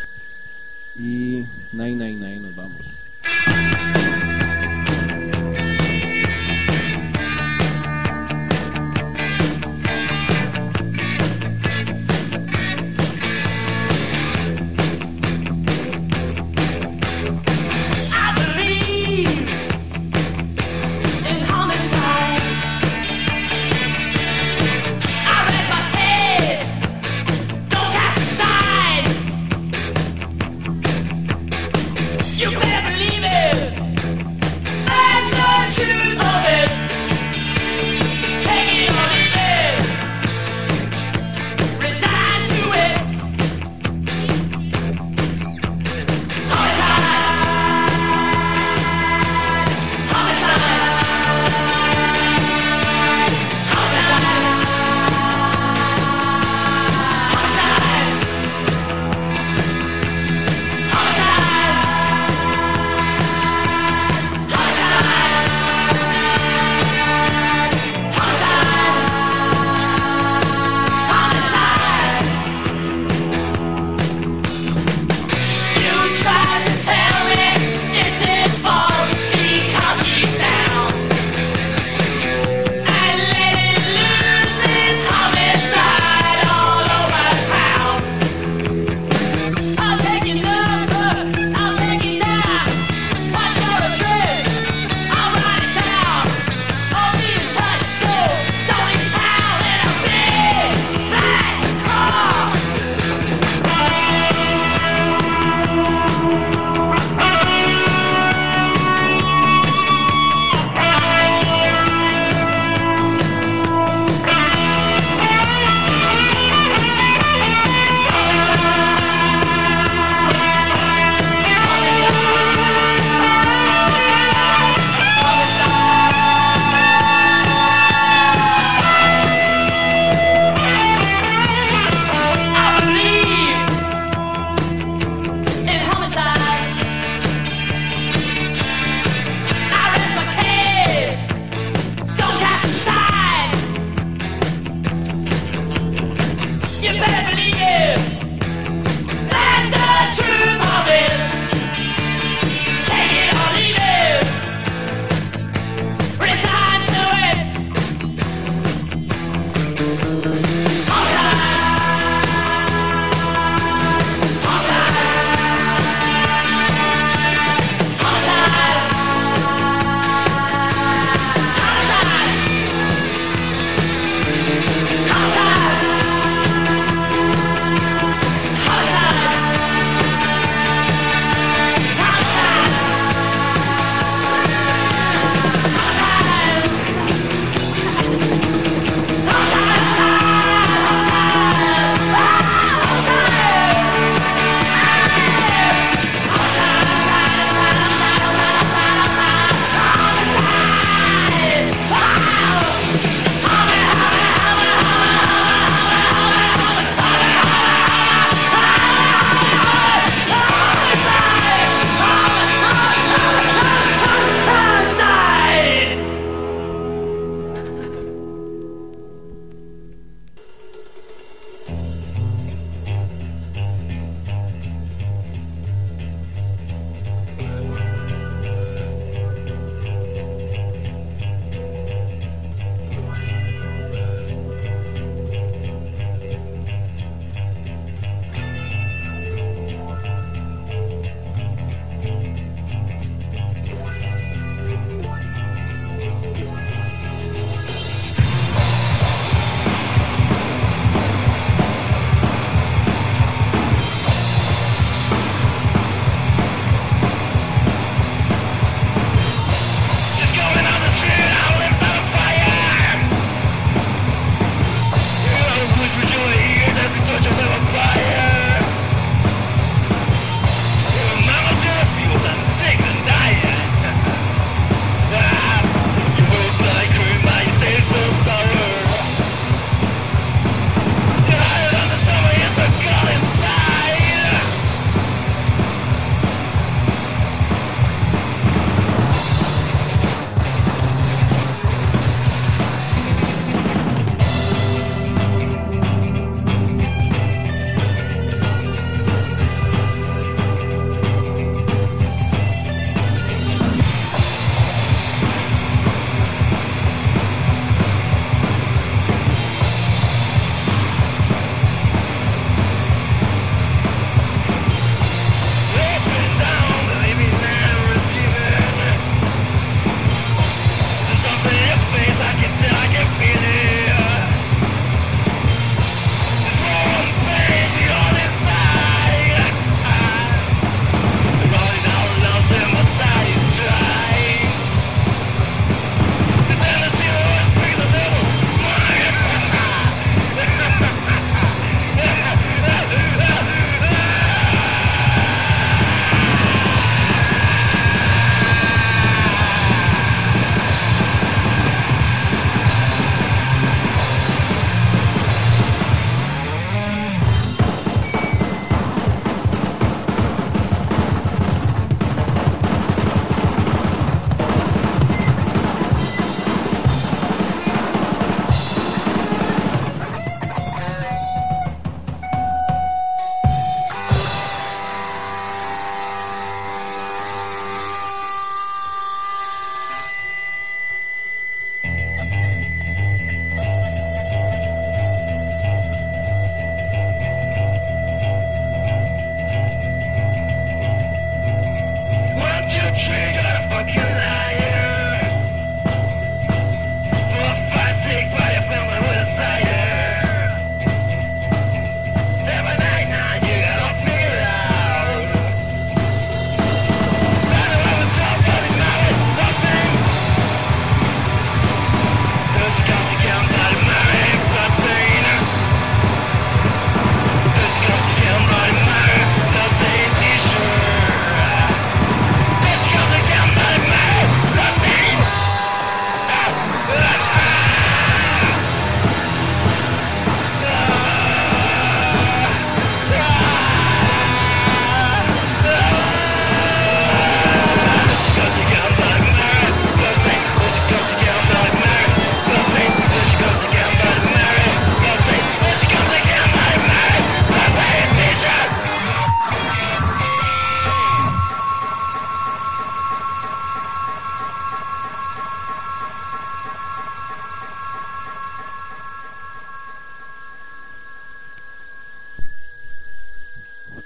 Y 999, nos vamos.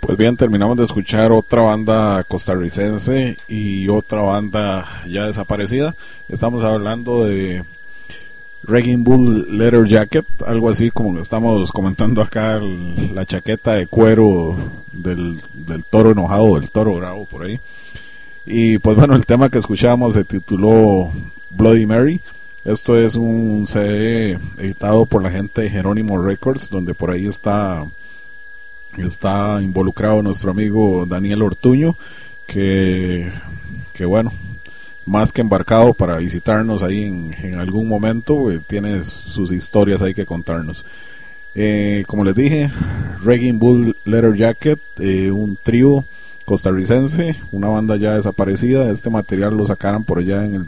Pues bien, terminamos de escuchar otra banda costarricense y otra banda ya desaparecida. Estamos hablando de Raging Bull Leather Jacket, algo así como estamos comentando acá, la chaqueta de cuero del toro enojado, del toro bravo por ahí. Y pues bueno, el tema que escuchábamos se tituló Bloody Mary. Esto es un CD editado por la gente de Jerónimo Records, donde por ahí está involucrado nuestro amigo Daniel Ortuño, que bueno, más que embarcado para visitarnos ahí en algún momento, tiene sus historias ahí que contarnos. Como les dije, Raging Bull Leather Jacket, un trío costarricense, una banda ya desaparecida. Este material lo sacaron por allá en el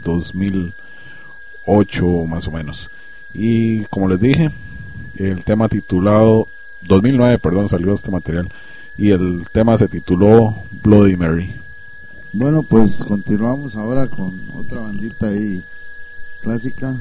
2008 más o menos. Y como les dije, el tema titulado 2009, perdón, salió este material, y el tema se tituló Bloody Mary. Bueno, pues continuamos ahora con otra bandita ahí clásica.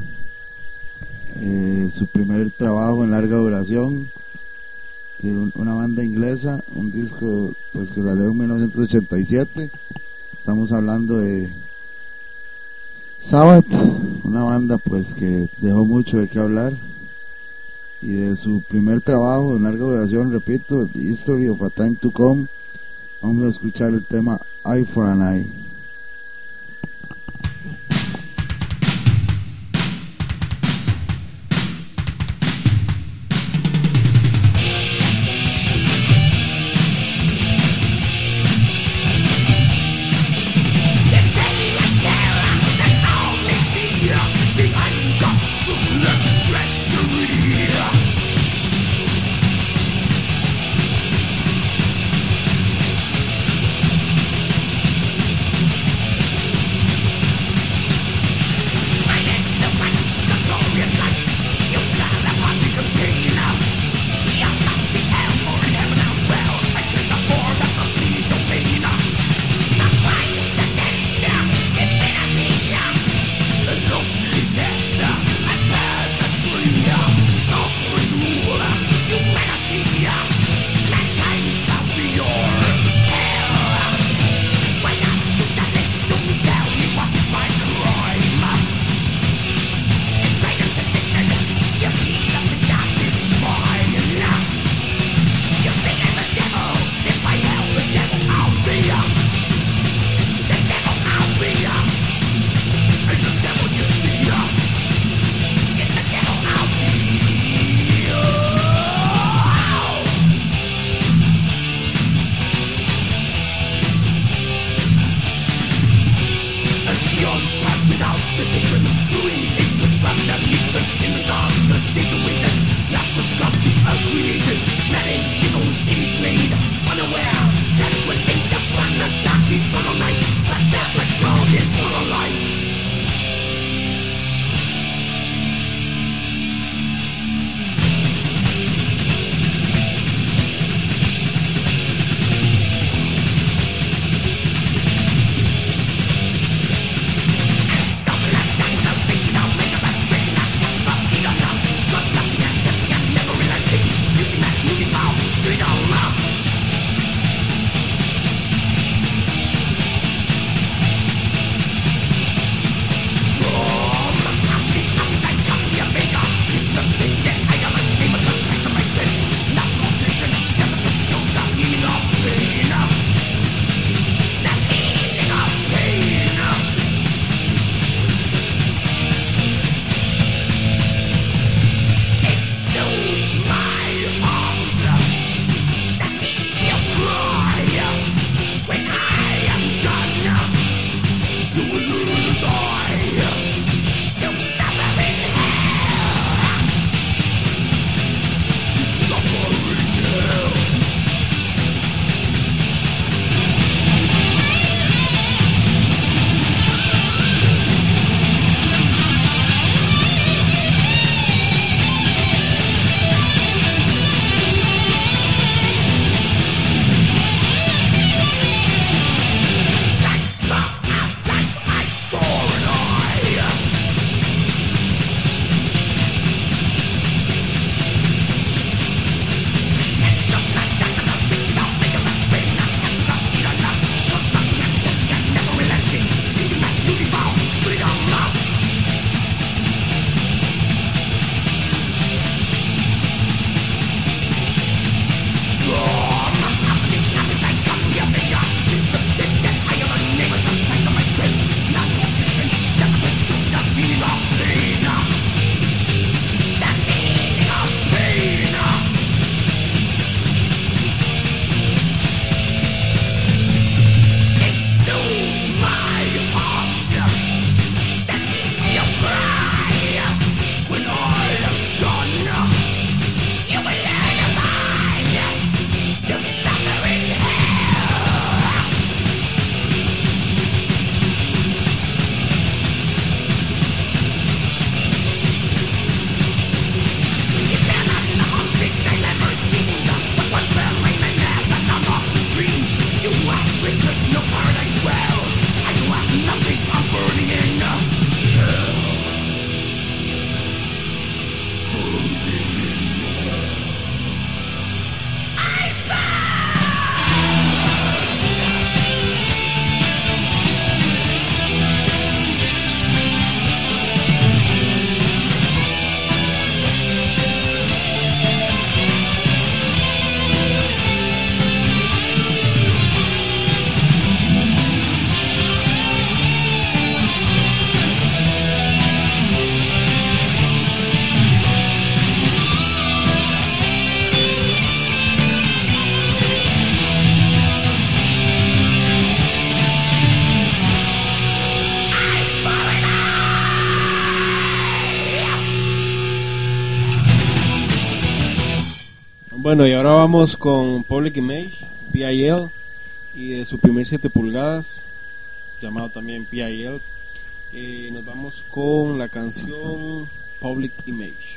Su primer trabajo en larga duración, una banda inglesa, un disco pues que salió en 1987. Estamos hablando de Sabbath, una banda pues que dejó mucho de qué hablar, y de su primer trabajo en larga duración, repito, The History of a Time to Come. Vamos a escuchar el tema Eye for an Eye. Treachery. Bueno, y ahora vamos con Public Image, PIL, y de su primer 7 pulgadas, llamado también PIL. Nos vamos con la canción Public Image.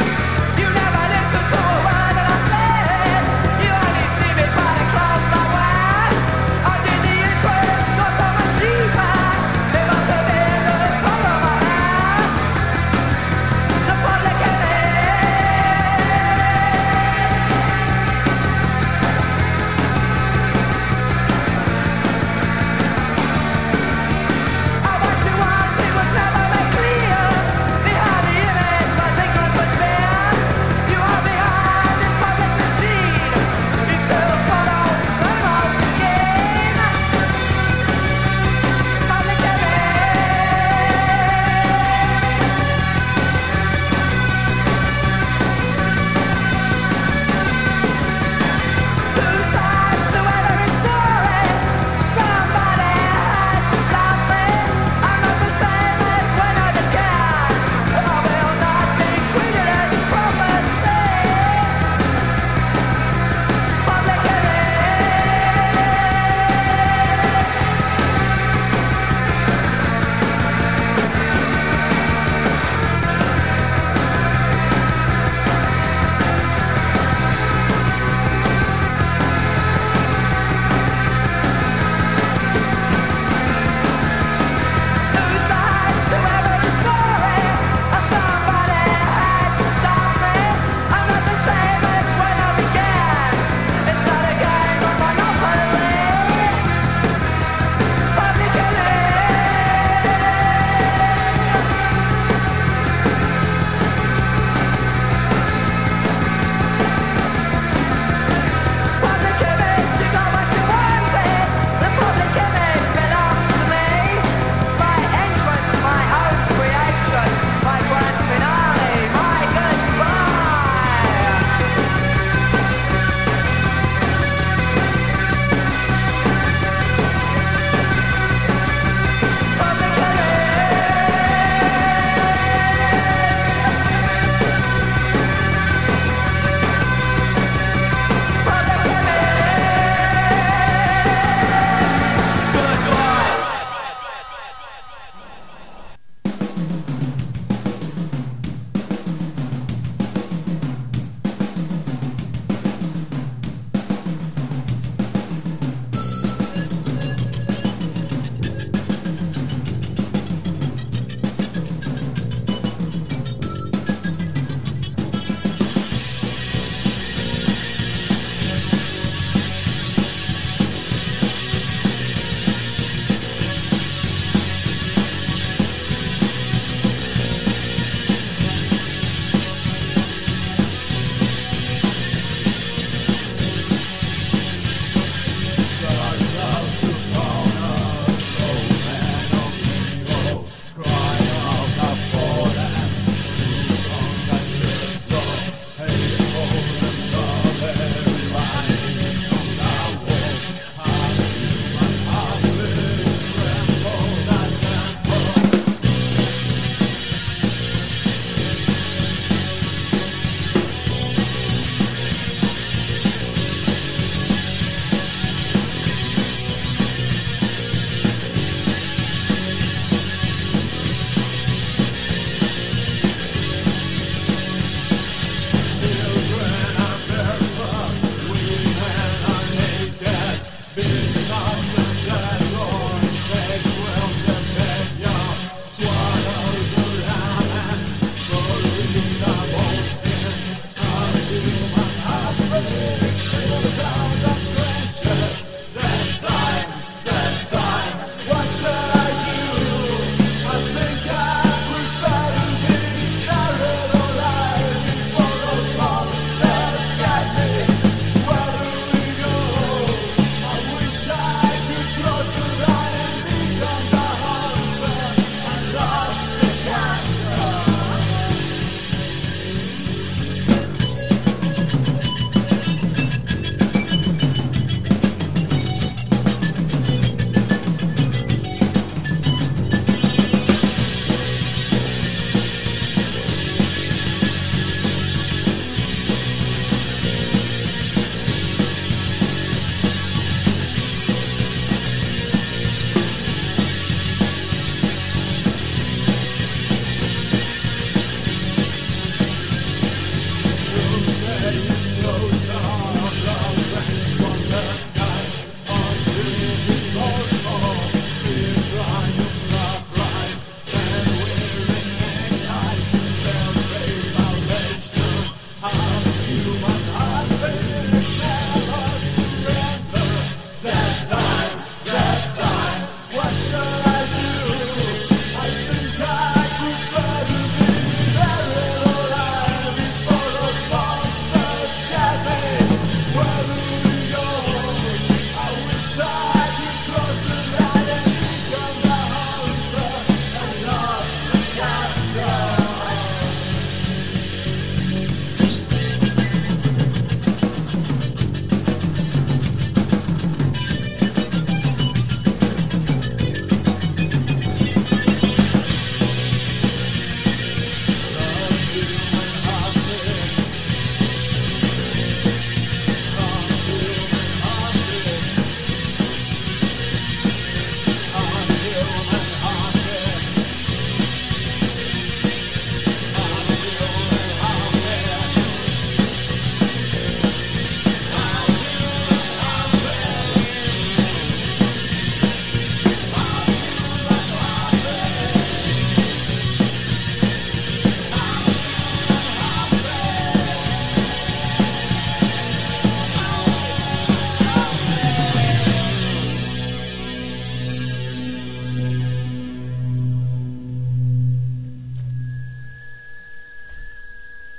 You never listen to a word that I say. You only see me by the close my way.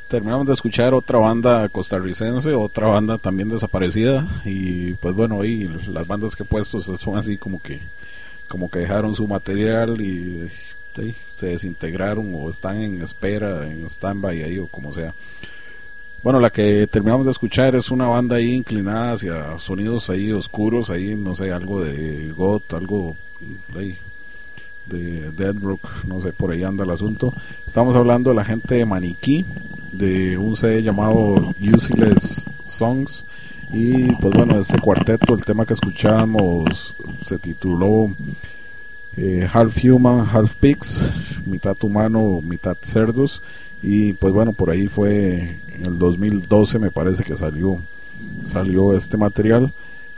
terminamos de escuchar otra banda costarricense, otra banda también desaparecida. Y pues bueno, ahí las bandas que he puesto son así como que dejaron su material y sí, se desintegraron o están en espera, en stand-by ahí o como sea. Bueno, la que terminamos de escuchar es una banda ahí inclinada hacia sonidos ahí oscuros, ahí no sé, algo de goth, algo ahí de Deadbrook, no sé, por ahí anda el asunto. Estamos hablando de la gente de Maniquí, de un CD llamado Useless Songs. Y pues bueno, este cuarteto, el tema que escuchamos se tituló Half Human, Half Pigs, mitad humano, mitad cerdos. Y pues bueno, por ahí fue en el 2012 me parece que salió este material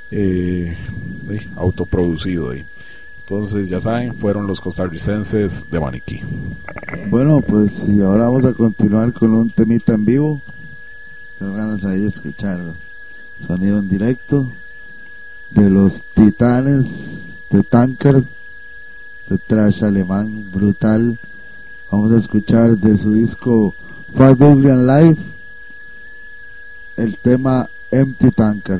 autoproducido ahí. Entonces ya saben, fueron los costarricenses de Maniquí. Bueno, pues y ahora vamos a continuar con un temita en vivo. Tengo ganas ahí de escuchar sonido en directo de los Titanes de Tankard, de thrash alemán brutal. Vamos a escuchar de su disco Fat Ugly and Live el tema Empty Tankard.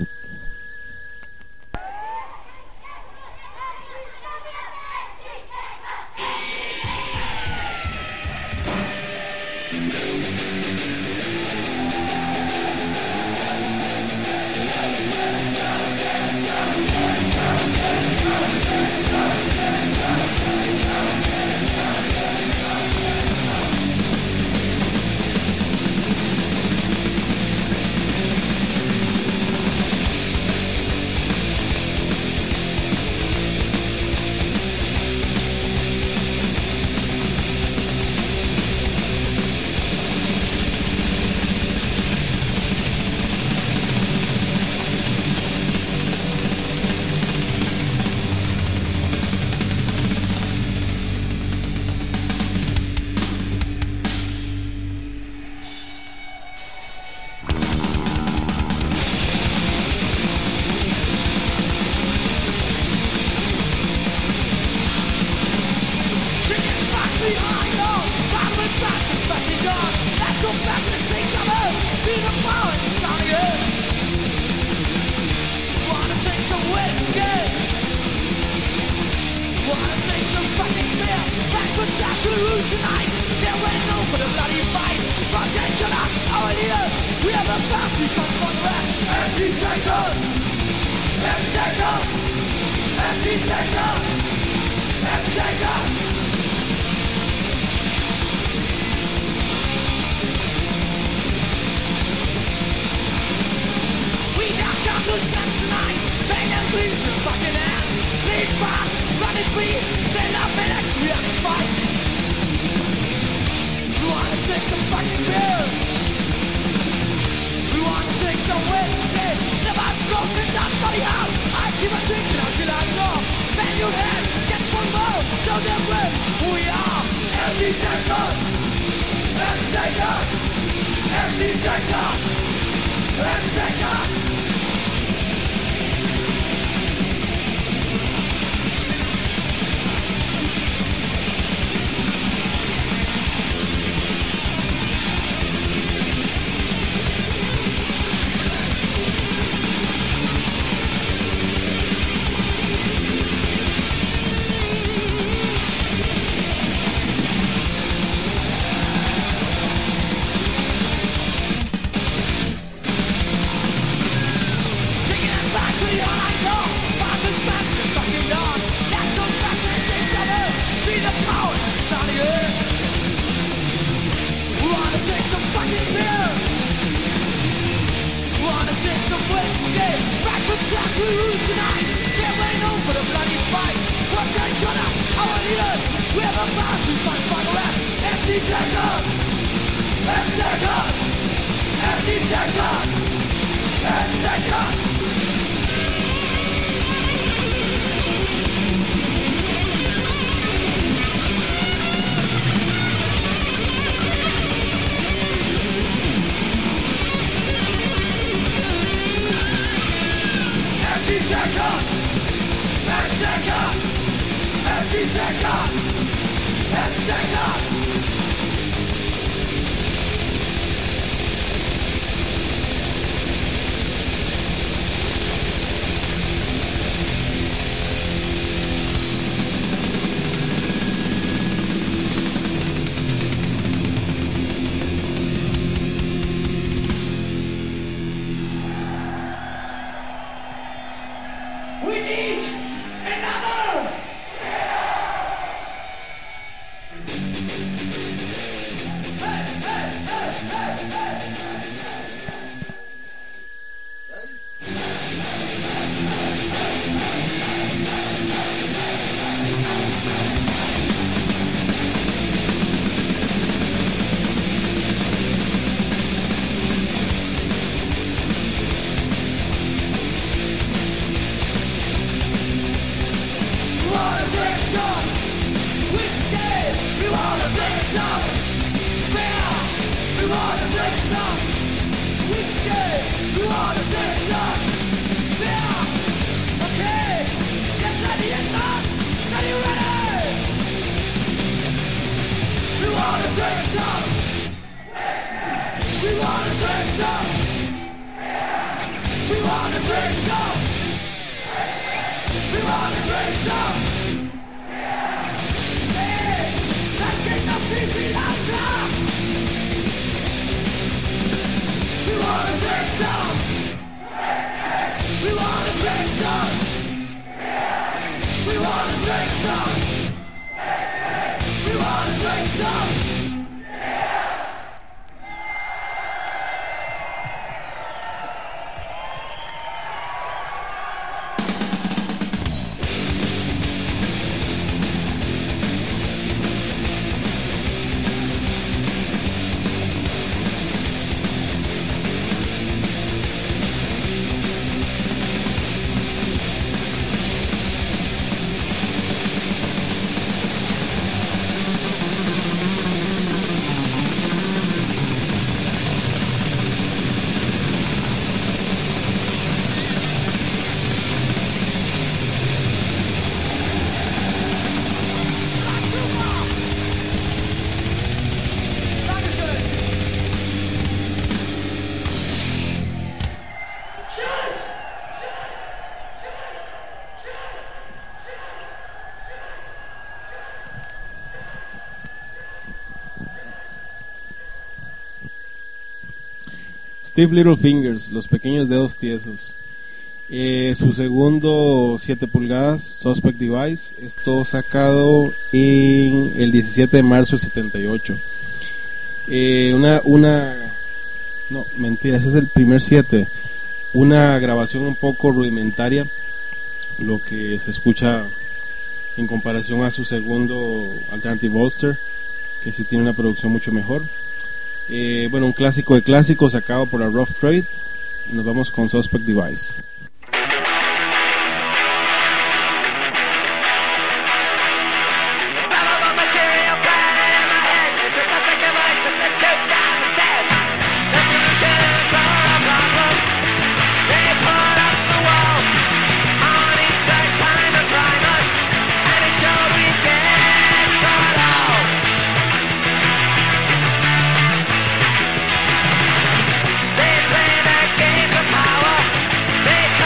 some whiskey. We wanna take some beer. Okay, let's set the engine. Are you ready? We wanna take some. We wanna take some. We wanna take some. We wanna take some. Hey, let's get the people out there. We wanna take some. We wanna take some. We wanna take some. We wanna take some. Steve Littlefingers, Los Pequeños Dedos Tiesos. Su segundo 7 pulgadas, Suspect Device, esto sacado en el 17 de marzo del 78. No, mentira, ese es el primer 7. Una grabación un poco rudimentaria, lo que se escucha en comparación a su segundo Alternative Bolster, que sí tiene una producción mucho mejor. Bueno, un clásico de clásicos sacado por la Rough Trade. Nos vamos con Suspect Device. They play their games of power. They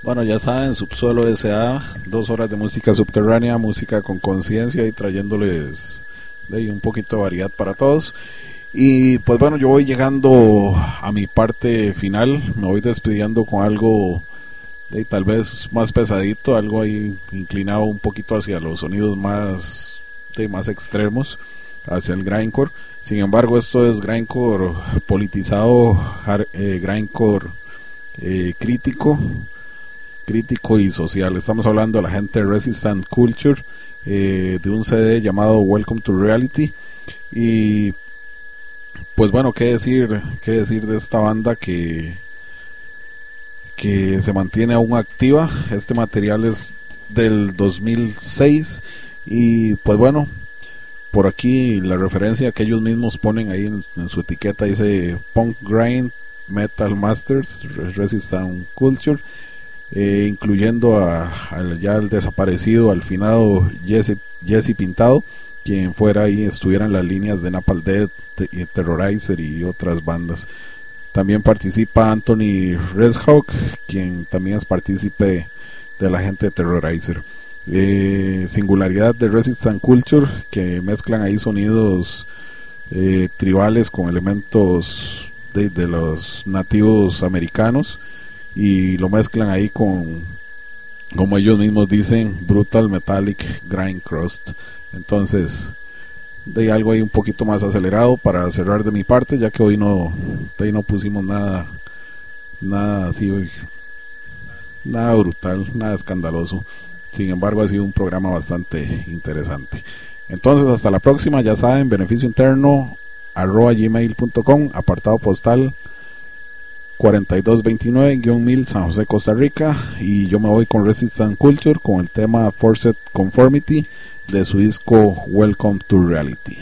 Bueno, ya saben, Subsuelo S.A., 2 horas de música subterránea, música con conciencia y trayéndoles un poquito de variedad para todos. Y pues bueno, yo voy llegando a mi parte final, me voy despidiendo con algo tal vez más pesadito, algo ahí inclinado un poquito hacia los sonidos más extremos, hacia el grindcore. Sin embargo, esto es grindcore politizado, grindcore crítico y social. Estamos hablando de la gente de Resistant Culture, de un CD llamado Welcome to Reality. Y pues bueno, qué decir de esta banda que se mantiene aún activa. Este material es del 2006 y pues bueno, por aquí la referencia que ellos mismos ponen ahí en su etiqueta dice Punk Grind Metal Masters Resistant Culture, incluyendo ya al desaparecido, al finado Jesse Pintado, quien fuera ahí, estuviera en las líneas de Napalm Death, Terrorizer y otras bandas. También participa Anthony Reshawk, quien también es partícipe de la gente de Terrorizer. Singularidad de Resistant Culture, que mezclan ahí sonidos tribales con elementos de los nativos americanos y lo mezclan ahí con, como ellos mismos dicen, brutal metallic grind crust. Entonces, de algo ahí un poquito más acelerado para cerrar de mi parte, ya que hoy no pusimos nada así, nada brutal, nada escandaloso. Sin embargo, ha sido un programa bastante interesante. Entonces, hasta la próxima. Ya saben, beneficio interno @gmail.com, apartado postal 4229-1000, San José, Costa Rica. Y yo me voy con Resistant Culture con el tema Forced Conformity de su disco Welcome to Reality.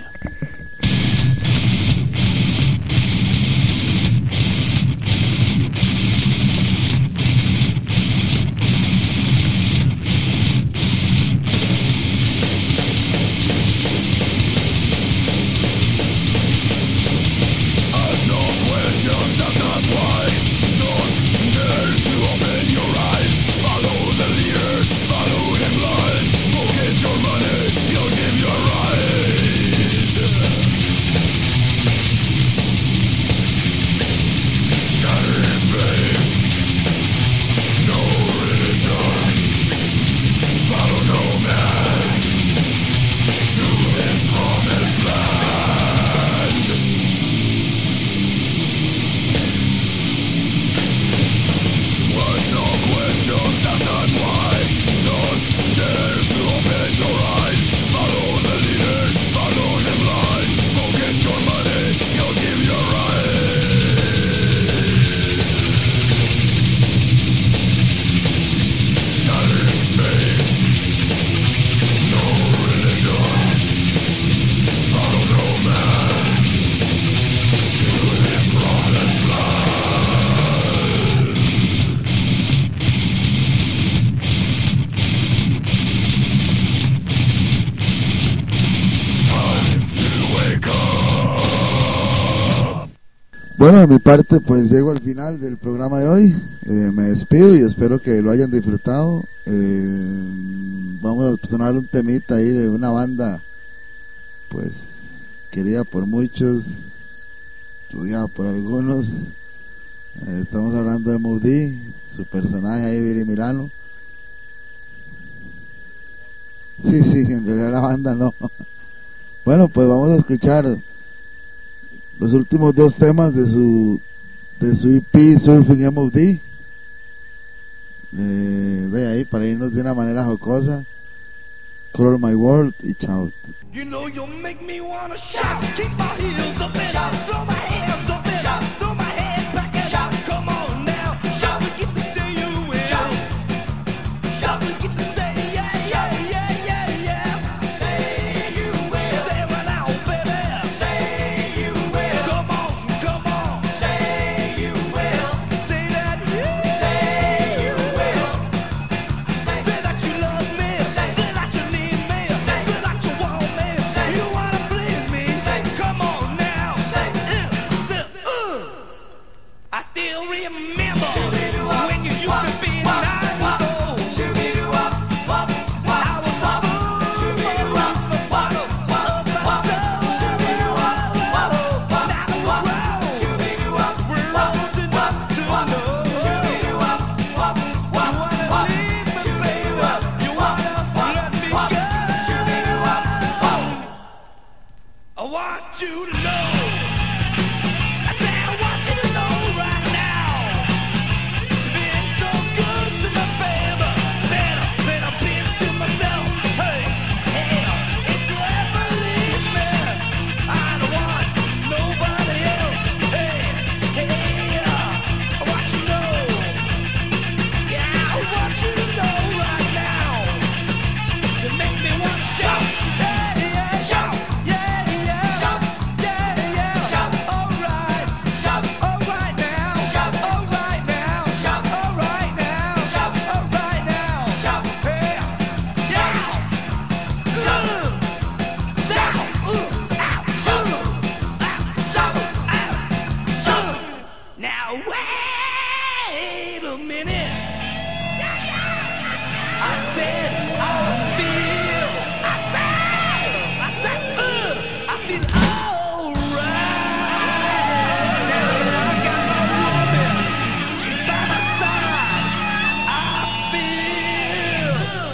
Bueno, de mi parte pues llego al final del programa de hoy. Me despido y espero que lo hayan disfrutado. Vamos a sonar un temita ahí de una banda pues querida por muchos, estudiada por algunos. Estamos hablando de Moody, su personaje ahí, Billy Milano. Sí, en realidad la banda no. Bueno, pues vamos a escuchar los últimos 2 temas de su EP Surfing MOD. Ve ahí para irnos de una manera jocosa. Color My World y chao. You know you make me wanna shout. Keep my heels up and shout. Throw my hands up and shout. Throw my head back and shout. Come on now, shout. Forget to say you will. Shout. Shout. Forget to say yeah. Say you will. Say it now, baby. Say you will. Come on. Say you will. Say that you. Say you will. Say that you love me. Say that you need me. Say that you want me. Say you wanna please me. Say come on now. Say I still remember when you used to be 9. Wait a minute. I said I feel alright. Now I got my woman, she's by my side. I feel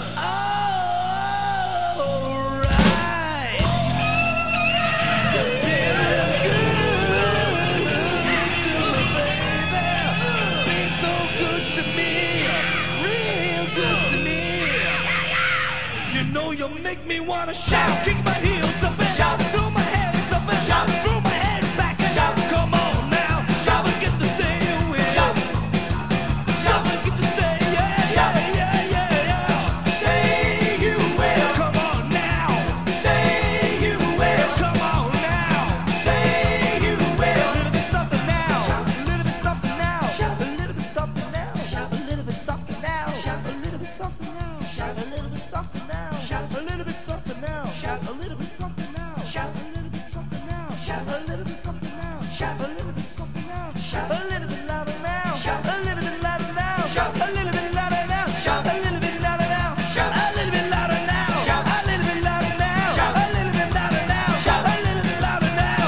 alright. Been real good to me, baby. Been so good to me, real good to me. You know you make me wanna shout, kick my heels up and shout, throw my hands up and shout, throw my head back and shout. Come on now, never get to say you will. Shout, never get to say yeah, yeah, yeah, yeah, yeah. Say you will. Come on now, say you will. Come on now, say you will. A little bit something now, a little bit something now, a little bit something now, a little bit something now, a little bit something now, a little bit something now, a little bit something now, a little bit something now, a little bit something now, a little bit something now, a little bit something now, a little bit louder now, a little bit louder now, a little bit louder now, a little bit louder now, a little bit louder now, a little bit louder now, a little bit louder now, a little bit louder now.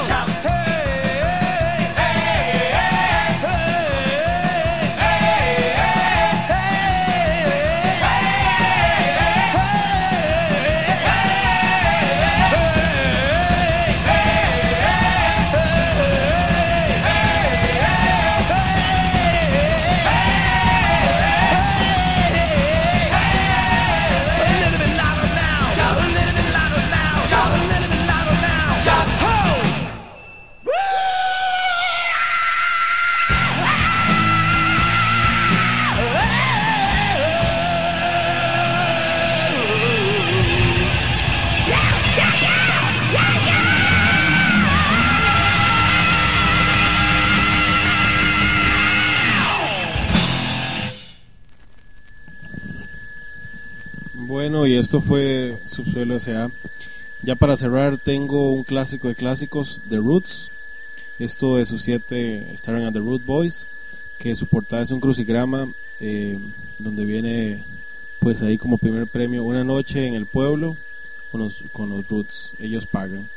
Bueno, y esto fue Subsuelo S.A. Ya para cerrar tengo un clásico de clásicos, The Roots. Esto de sus 7 Starring at the Root Boys, que su portada es un crucigrama donde viene pues ahí como primer premio una noche en el pueblo con los Roots, ellos pagan.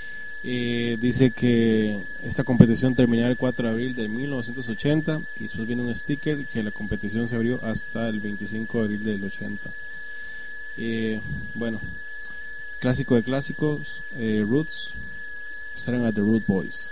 Dice que esta competición terminará el 4 de abril de 1980 y después viene un sticker que la competición se abrió hasta el 25 de abril del 80. Bueno, clásico de clásicos, Roots, Starring at the Root Boys.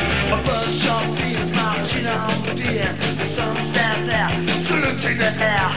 The sun stand there, saluting the air.